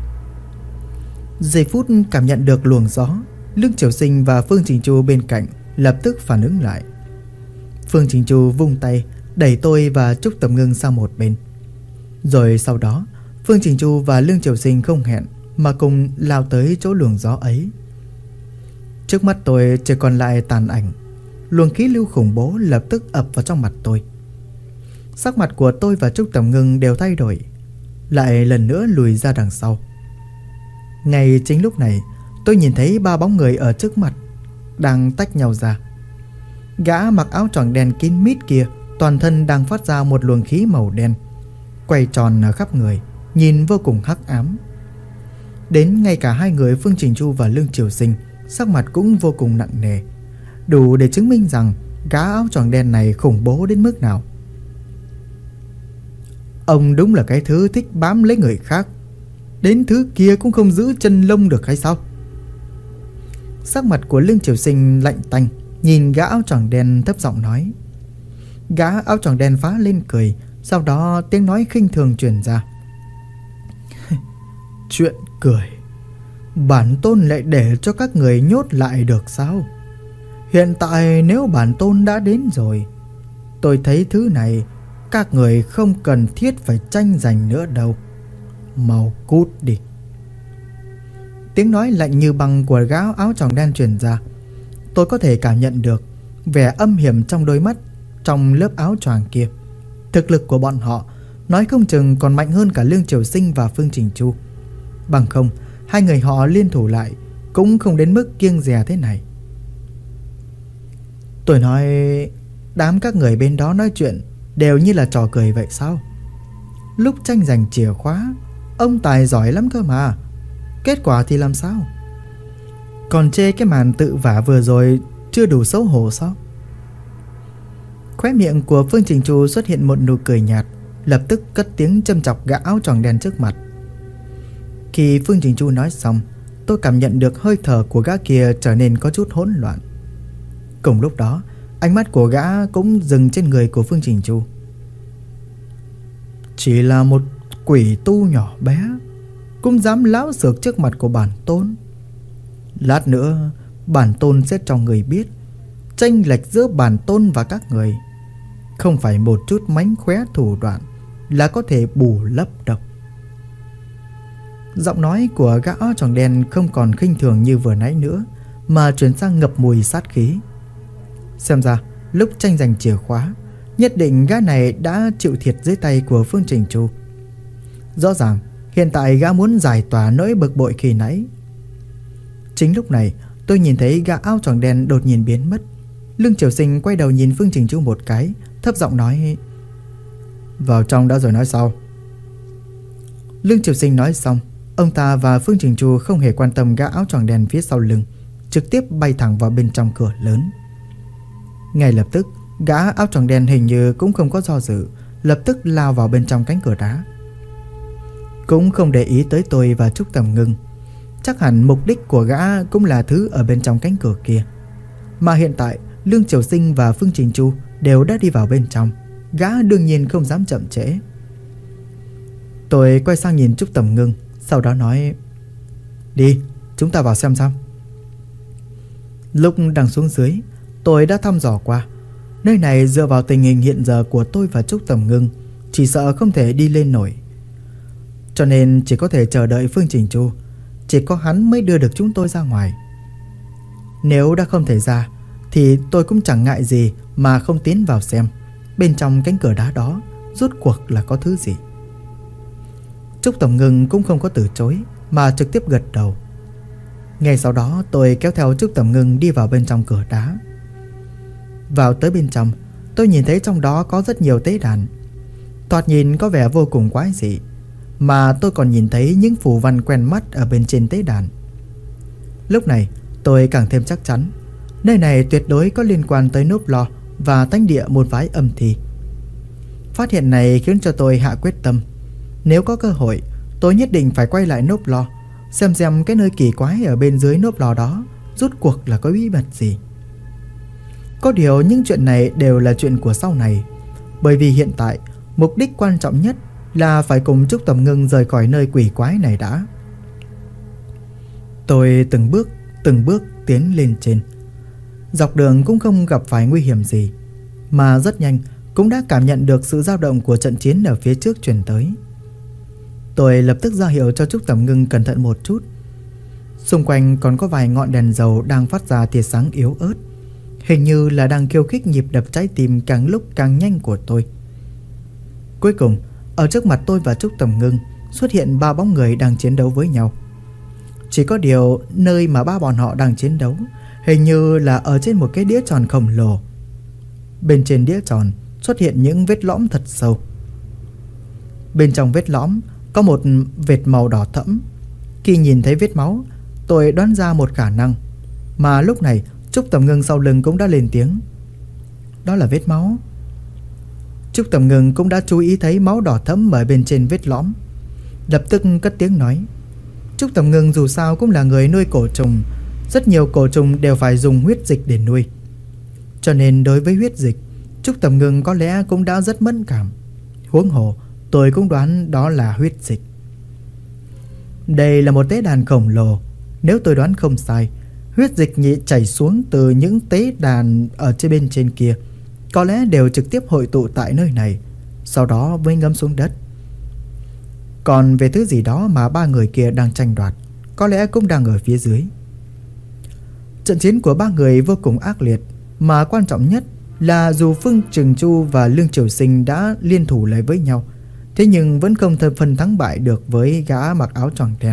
A: Giây phút cảm nhận được luồng gió, Lương Triều Sinh và Phương Trình Chu bên cạnh lập tức phản ứng lại. Phương Trình Chu vung tay đẩy tôi và Trúc Tầm Ngưng sang một bên. Rồi sau đó Phương Trình Chu và Lương Triều Sinh không hẹn mà cùng lao tới chỗ luồng gió ấy. Trước mắt tôi chỉ còn lại tàn ảnh. Luồng khí lưu khủng bố lập tức ập vào trong mặt tôi. Sắc mặt của tôi và Trúc Tầm Ngưng đều thay đổi, lại lần nữa lùi ra đằng sau. Ngay chính lúc này, tôi nhìn thấy ba bóng người ở trước mặt đang tách nhau ra. Gã mặc áo choàng đen kín mít kia toàn thân đang phát ra một luồng khí màu đen, quay tròn ở khắp người, nhìn vô cùng hắc ám. Đến ngay cả hai người Phương Trình Chu và Lương Triều Sinh sắc mặt cũng vô cùng nặng nề, đủ để chứng minh rằng gã áo choàng đen này khủng bố đến mức nào. Ông đúng là cái thứ thích bám lấy người khác, đến thứ kia cũng không giữ chân lông được hay sao? Sắc mặt của Lương Triều Sinh lạnh tanh, nhìn gã áo choàng đen thấp giọng nói. Gã áo choàng đen phá lên cười, sau đó tiếng nói khinh thường truyền ra. Chuyện cười, bản tôn lại để cho các người nhốt lại được sao? Hiện tại nếu bản tôn đã đến rồi, tôi thấy thứ này các người không cần thiết phải tranh giành nữa đâu. Mau cút đi. Tiếng nói lạnh như băng của gã áo choàng đen truyền ra. Tôi có thể cảm nhận được vẻ âm hiểm trong đôi mắt trong lớp áo choàng kia. Thực lực của bọn họ nói không chừng còn mạnh hơn cả Lương Triều Sinh và Phương Trình Chu. Bằng không, hai người họ liên thủ lại cũng không đến mức kiêng dè thế này. Tôi nói, đám các người bên đó nói chuyện đều như là trò cười vậy sao? Lúc tranh giành chìa khóa, ông tài giỏi lắm cơ mà. Kết quả thì làm sao? Còn chê cái màn tự vả vừa rồi chưa đủ xấu hổ sao? Khóe miệng của Phương Trình Chu xuất hiện một nụ cười nhạt, lập tức cất tiếng châm chọc gã áo choàng đen trước mặt. Khi Phương Trình Chu nói xong, tôi cảm nhận được hơi thở của gã kia trở nên có chút hỗn loạn. Cùng lúc đó, ánh mắt của gã cũng dừng trên người của Phương Trình Chu. Chỉ là một quỷ tu nhỏ bé cũng dám láo xược trước mặt của bản tôn. Lát nữa bản tôn sẽ cho người biết chênh lệch giữa bản tôn và các người không phải một chút mánh khóe thủ đoạn là có thể bù lấp đâu. Giọng nói của gã áo choàng đen không còn khinh thường như vừa nãy nữa, mà chuyển sang ngập mùi sát khí. Xem ra lúc tranh giành chìa khóa, nhất định gã này đã chịu thiệt dưới tay của Phương Trình Chu. Rõ ràng hiện tại gã muốn giải tỏa nỗi bực bội khi nãy. Chính lúc này tôi nhìn thấy gã áo choàng đen đột nhiên biến mất. Lương Triều Sinh quay đầu nhìn Phương Trình Chu một cái, thấp giọng nói: Vào trong đã rồi nói sau. Lương Triều Sinh nói xong, ông ta và Phương Trình Chu không hề quan tâm gã áo choàng đen phía sau lưng, trực tiếp bay thẳng vào bên trong cửa lớn. Ngay lập tức, gã áo choàng đen hình như cũng không có do dự, lập tức lao vào bên trong cánh cửa đá. Cũng không để ý tới tôi và Trúc Tầm Ngưng. Chắc hẳn mục đích của gã cũng là thứ ở bên trong cánh cửa kia. Mà hiện tại Lương Triều Sinh và Phương Trình Chu đều đã đi vào bên trong, gã đương nhiên không dám chậm trễ. Tôi quay sang nhìn Trúc Tầm Ngưng, sau đó nói: Đi, chúng ta vào xem sao. Lúc đang xuống dưới, tôi đã thăm dò qua. Nơi này dựa vào tình hình hiện giờ của tôi và Trúc Tầm Ngưng, chỉ sợ không thể đi lên nổi. Cho nên chỉ có thể chờ đợi Phương Trình Chu. Chỉ có hắn mới đưa được chúng tôi ra ngoài. Nếu đã không thể ra thì tôi cũng chẳng ngại gì mà không tiến vào xem bên trong cánh cửa đá đó rốt cuộc là có thứ gì. Trúc Tầm Ngưng cũng không có từ chối, mà trực tiếp gật đầu. Ngay sau đó tôi kéo theo Trúc Tầm Ngưng đi vào bên trong cửa đá. Vào tới bên trong, tôi nhìn thấy trong đó có rất nhiều tế đàn. Thoạt nhìn có vẻ vô cùng quái dị, mà tôi còn nhìn thấy những phù văn quen mắt ở bên trên tế đàn. Lúc này tôi càng thêm chắc chắn Nơi này tuyệt đối có liên quan tới nốp lò và tánh địa môn phái âm thi. Phát hiện này khiến cho tôi hạ quyết tâm, nếu có cơ hội tôi nhất định phải quay lại nốp lò, xem cái nơi kỳ quái ở bên dưới nốp lò đó rốt cuộc là có bí mật gì. Có điều những chuyện này đều là chuyện của sau này, bởi vì hiện tại mục đích quan trọng nhất là phải cùng Trúc Tầm Ngưng rời khỏi nơi quỷ quái này đã. Tôi từng bước tiến lên trên. Dọc đường cũng không gặp phải nguy hiểm gì, mà rất nhanh cũng đã cảm nhận được sự dao động của trận chiến ở phía trước truyền tới. Tôi lập tức ra hiệu cho Trúc Tầm Ngưng cẩn thận một chút. Xung quanh còn có vài ngọn đèn dầu đang phát ra tia sáng yếu ớt, hình như là đang khiêu khích nhịp đập trái tim càng lúc càng nhanh của tôi. Cuối cùng, ở trước mặt tôi và Trúc Tầm Ngưng xuất hiện 3 bóng người đang chiến đấu với nhau. Chỉ có điều nơi mà 3 bọn họ đang chiến đấu hình như là ở trên một cái đĩa tròn khổng lồ. Bên trên đĩa tròn xuất hiện những vết lõm thật sâu. Bên trong vết lõm có một vệt màu đỏ thẫm. Khi nhìn thấy vết máu, tôi đoán ra một khả năng, mà lúc này Trúc Tầm Ngưng sau lưng cũng đã lên tiếng. Đó là vết máu. Trúc Tầm Ngưng cũng đã chú ý thấy máu đỏ thẫm ở bên trên vết lõm, lập tức cất tiếng nói. Trúc Tầm Ngưng dù sao cũng là người nuôi cổ trùng, rất nhiều cổ trùng đều phải dùng huyết dịch để nuôi, cho nên đối với huyết dịch, Trúc Tầm Ngưng có lẽ cũng đã rất mẫn cảm. Huống hồ tôi cũng đoán đó là huyết dịch. Đây là một tế đàn khổng lồ. Nếu tôi đoán không sai, huyết dịch chảy xuống từ những tế đàn ở trên bên trên kia có lẽ đều trực tiếp hội tụ tại nơi này, sau đó mới ngấm xuống đất. Còn về thứ gì đó mà 3 người kia đang tranh đoạt, có lẽ cũng đang ở phía dưới. Trận chiến của 3 người vô cùng ác liệt, mà quan trọng nhất là dù Phương Trừng Chu và Lương Triều Sinh đã liên thủ lại với nhau, thế nhưng vẫn không thể phân thắng bại được với gã mặc áo choàng đen.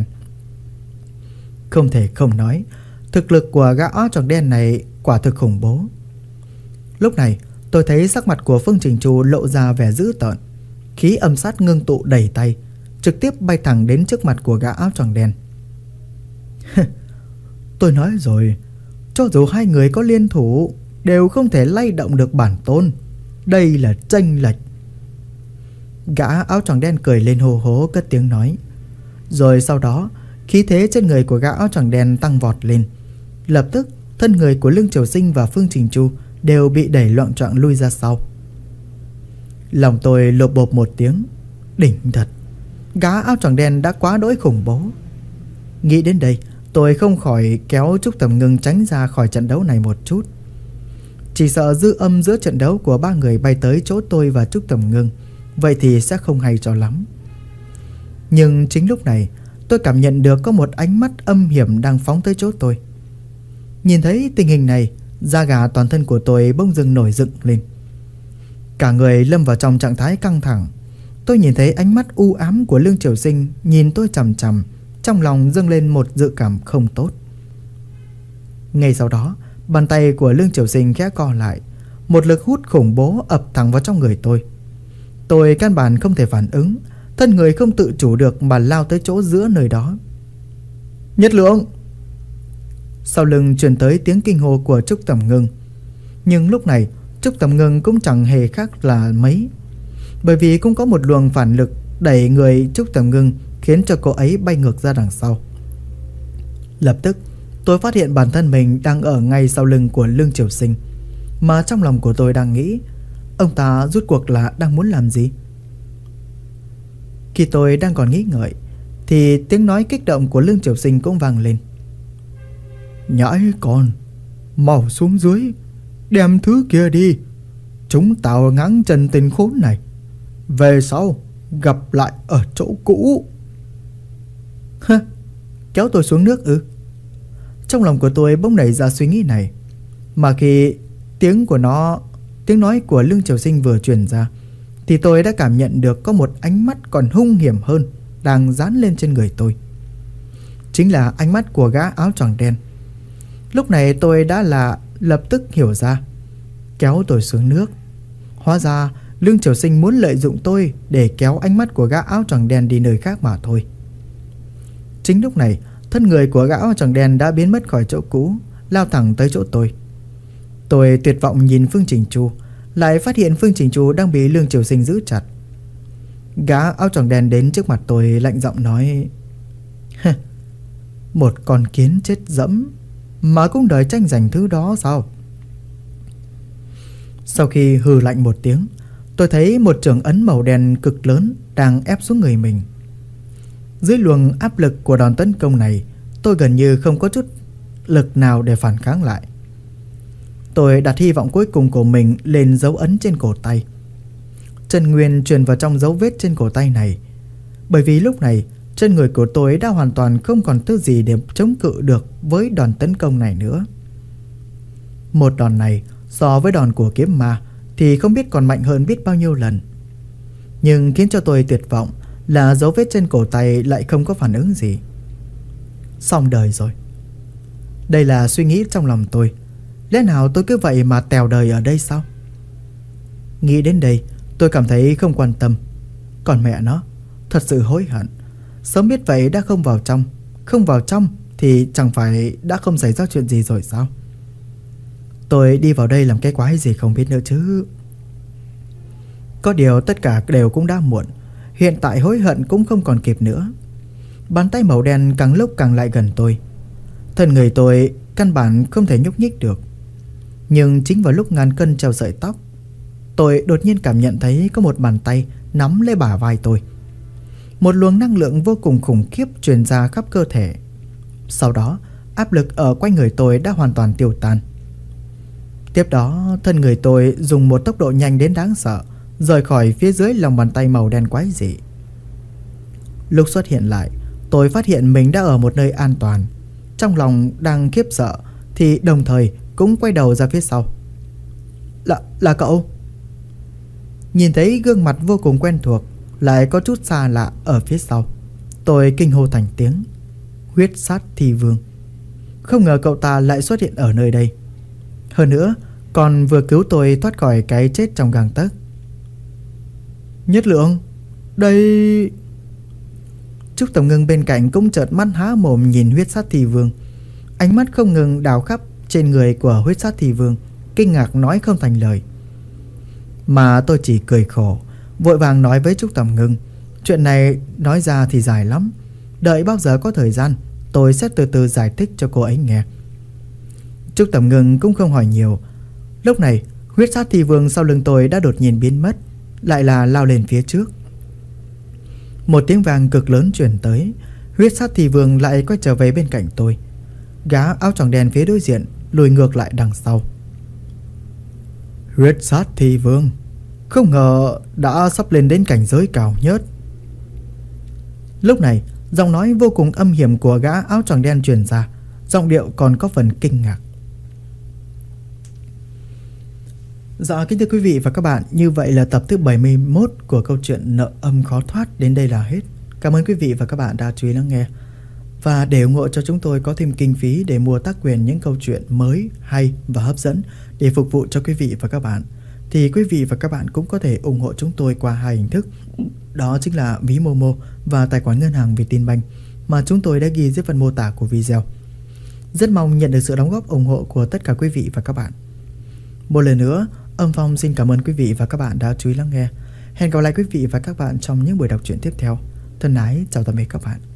A: Không thể không nói, thực lực của gã áo choàng đen này quả thực khủng bố. Lúc này tôi thấy sắc mặt của Phương Trừng Chu lộ ra vẻ dữ tợn, khí âm sát ngưng tụ đầy tay, trực tiếp bay thẳng đến trước mặt của gã áo choàng đen. Tôi nói rồi, cho dù 2 người có liên thủ đều không thể lay động được bản tôn. Đây là chênh lệch. Gã áo choàng đen cười lên hô hố cất tiếng nói. Rồi sau đó khí thế trên người của gã áo choàng đen tăng vọt lên. Lập tức thân người của Lương Triều Sinh và Phương Trình Chu đều bị đẩy loạng choạng lui ra sau. Lòng tôi lộp bộp một tiếng. Đỉnh thật, gã áo choàng đen đã quá đỗi khủng bố. Nghĩ đến đây, tôi không khỏi kéo Trúc Tầm Ngưng tránh ra khỏi trận đấu này một chút. Chỉ sợ dư âm giữa trận đấu của 3 người bay tới chỗ tôi và Trúc Tầm Ngưng, vậy thì sẽ không hay cho lắm. Nhưng chính lúc này, tôi cảm nhận được có một ánh mắt âm hiểm đang phóng tới chỗ tôi. Nhìn thấy tình hình này, da gà toàn thân của tôi bỗng dưng nổi dựng lên. Cả người lâm vào trong trạng thái căng thẳng. Tôi nhìn thấy ánh mắt u ám của Lương Triều Sinh nhìn tôi chằm chằm, trong lòng dâng lên một dự cảm không tốt. Ngay sau đó, bàn tay của Lương Triều Sinh khẽ co lại, một lực hút khủng bố ập thẳng vào trong người tôi. Tôi căn bản không thể phản ứng, thân người không tự chủ được mà lao tới chỗ giữa nơi đó. Nhất Lượng! Sau lưng truyền tới tiếng kinh hô của Trúc Tầm Ngưng. Nhưng lúc này Trúc Tầm Ngưng cũng chẳng hề khác là mấy, bởi vì cũng có một luồng phản lực đẩy người Trúc Tầm Ngưng, khiến cho cô ấy bay ngược ra đằng sau. Lập tức tôi phát hiện bản thân mình đang ở ngay sau lưng của Lương Triều Sinh, mà trong lòng của tôi đang nghĩ, ông ta rốt cuộc là đang muốn làm gì? Khi tôi đang còn nghĩ ngợi thì tiếng nói kích động của Lương Triều Sinh cũng vang lên. Nhãi con, mau xuống dưới, đem thứ kia đi. Chúng tao ngáng chân tên khốn này, về sau gặp lại ở chỗ cũ. Hơ, kéo tôi xuống nước ư? Trong lòng của tôi bỗng nảy ra suy nghĩ này. Mà khi tiếng nói của Lương Triều Sinh vừa truyền ra, thì tôi đã cảm nhận được có một ánh mắt còn hung hiểm hơn đang dán lên trên người tôi. Chính là ánh mắt của gã áo choàng đen. Lúc này tôi đã lập tức hiểu ra, kéo tôi xuống nước. Hóa ra Lương Triều Sinh muốn lợi dụng tôi để kéo ánh mắt của gã áo choàng đen đi nơi khác mà thôi. Chính lúc này, thân người của gã áo choàng đen đã biến mất khỏi chỗ cũ, lao thẳng tới chỗ tôi. Tôi tuyệt vọng nhìn Phương Trình Chu, lại phát hiện Phương Trình Chu đang bị Lương Triều Sinh giữ chặt. Gã áo choàng đen đến trước mặt tôi lạnh giọng nói: một con kiến chết dẫm mà cũng đòi tranh giành thứ đó sao? Sau khi hừ lạnh một tiếng, tôi thấy một trường ấn màu đen cực lớn đang ép xuống người mình. Dưới luồng áp lực của đòn tấn công này, tôi gần như không có chút lực nào để phản kháng lại. Tôi đặt hy vọng cuối cùng của mình lên dấu ấn trên cổ tay. Chân nguyên truyền vào trong dấu vết trên cổ tay này, bởi vì lúc này chân người của tôi đã hoàn toàn không còn thứ gì để chống cự được với đòn tấn công này nữa. Một đòn này so với đòn của kiếm ma thì không biết còn mạnh hơn biết bao nhiêu lần. Nhưng khiến cho tôi tuyệt vọng là dấu vết trên cổ tay lại không có phản ứng gì. Xong đời rồi. Đây là suy nghĩ trong lòng tôi. Lẽ nào tôi cứ vậy mà tèo đời ở đây sao? Nghĩ đến đây, tôi cảm thấy không quan tâm. Còn mẹ nó, thật sự hối hận. Sớm biết vậy đã không vào trong. Không vào trong thì chẳng phải đã không xảy ra chuyện gì rồi sao? Tôi đi vào đây làm cái quái gì không biết nữa chứ. Có điều tất cả đều cũng đã muộn. Hiện tại hối hận cũng không còn kịp nữa. Bàn tay màu đen càng lúc càng lại gần tôi. Thân người tôi căn bản không thể nhúc nhích được. Nhưng chính vào lúc ngàn cân treo sợi tóc, tôi đột nhiên cảm nhận thấy có một bàn tay nắm lấy bả vai tôi. Một luồng năng lượng vô cùng khủng khiếp truyền ra khắp cơ thể. Sau đó, áp lực ở quanh người tôi đã hoàn toàn tiêu tan. Tiếp đó, thân người tôi dùng một tốc độ nhanh đến đáng sợ, rời khỏi phía dưới lòng bàn tay màu đen quái dị. Lúc xuất hiện lại, tôi phát hiện mình đã ở một nơi an toàn. Trong lòng đang khiếp sợ thì đồng thời cũng quay đầu ra phía sau. Là cậu? Nhìn thấy gương mặt vô cùng quen thuộc lại có chút xa lạ ở phía sau, tôi kinh hô thành tiếng. Huyết sát thi vương. Không ngờ cậu ta lại xuất hiện ở nơi đây. Hơn nữa còn vừa cứu tôi thoát khỏi cái chết trong gang tấc. Nhất Lượng, đây... Trúc Tầm Ngưng bên cạnh cũng chợt mắt há mồm nhìn huyết sát thi vương. Ánh mắt không ngừng đào khắp trên người của huyết sát thi vương, kinh ngạc nói không thành lời. Mà tôi chỉ cười khổ, vội vàng nói với Trúc Tầm Ngưng, chuyện này nói ra thì dài lắm, đợi bao giờ có thời gian tôi sẽ từ từ giải thích cho cô ấy nghe. Trúc Tầm Ngưng cũng không hỏi nhiều. Lúc này huyết sát thi vương sau lưng tôi đã đột nhiên biến mất, lại là lao lên phía trước. Một tiếng vang cực lớn truyền tới, huyết sát thi vương lại quay trở về bên cạnh tôi. Gã áo choàng đen phía đối diện lùi ngược lại đằng sau. Huyết sát thi vương, không ngờ đã sắp lên đến cảnh giới cao nhất. Lúc này giọng nói vô cùng âm hiểm của gã áo choàng đen truyền ra, giọng điệu còn có phần kinh ngạc. Dạ kính thưa quý vị và các bạn, như vậy là tập thứ 71 của câu chuyện Nợ Âm Khó Thoát đến đây là hết. Cảm ơn quý vị và các bạn đã chú ý lắng nghe. Và để ủng hộ cho chúng tôi có thêm kinh phí để mua tác quyền những câu chuyện mới, hay và hấp dẫn để phục vụ cho quý vị và các bạn, thì quý vị và các bạn cũng có thể ủng hộ chúng tôi qua hai hình thức. Đó chính là ví Momo và tài khoản ngân hàng Vietinbank mà chúng tôi đã ghi dưới phần mô tả của video. Rất mong nhận được sự đóng góp ủng hộ của tất cả quý vị và các bạn. Một lần nữa, Âm Phong xin cảm ơn quý vị và các bạn đã chú ý lắng nghe. Hẹn gặp lại quý vị và các bạn trong những buổi đọc truyện tiếp theo. Thân ái chào tạm biệt các bạn.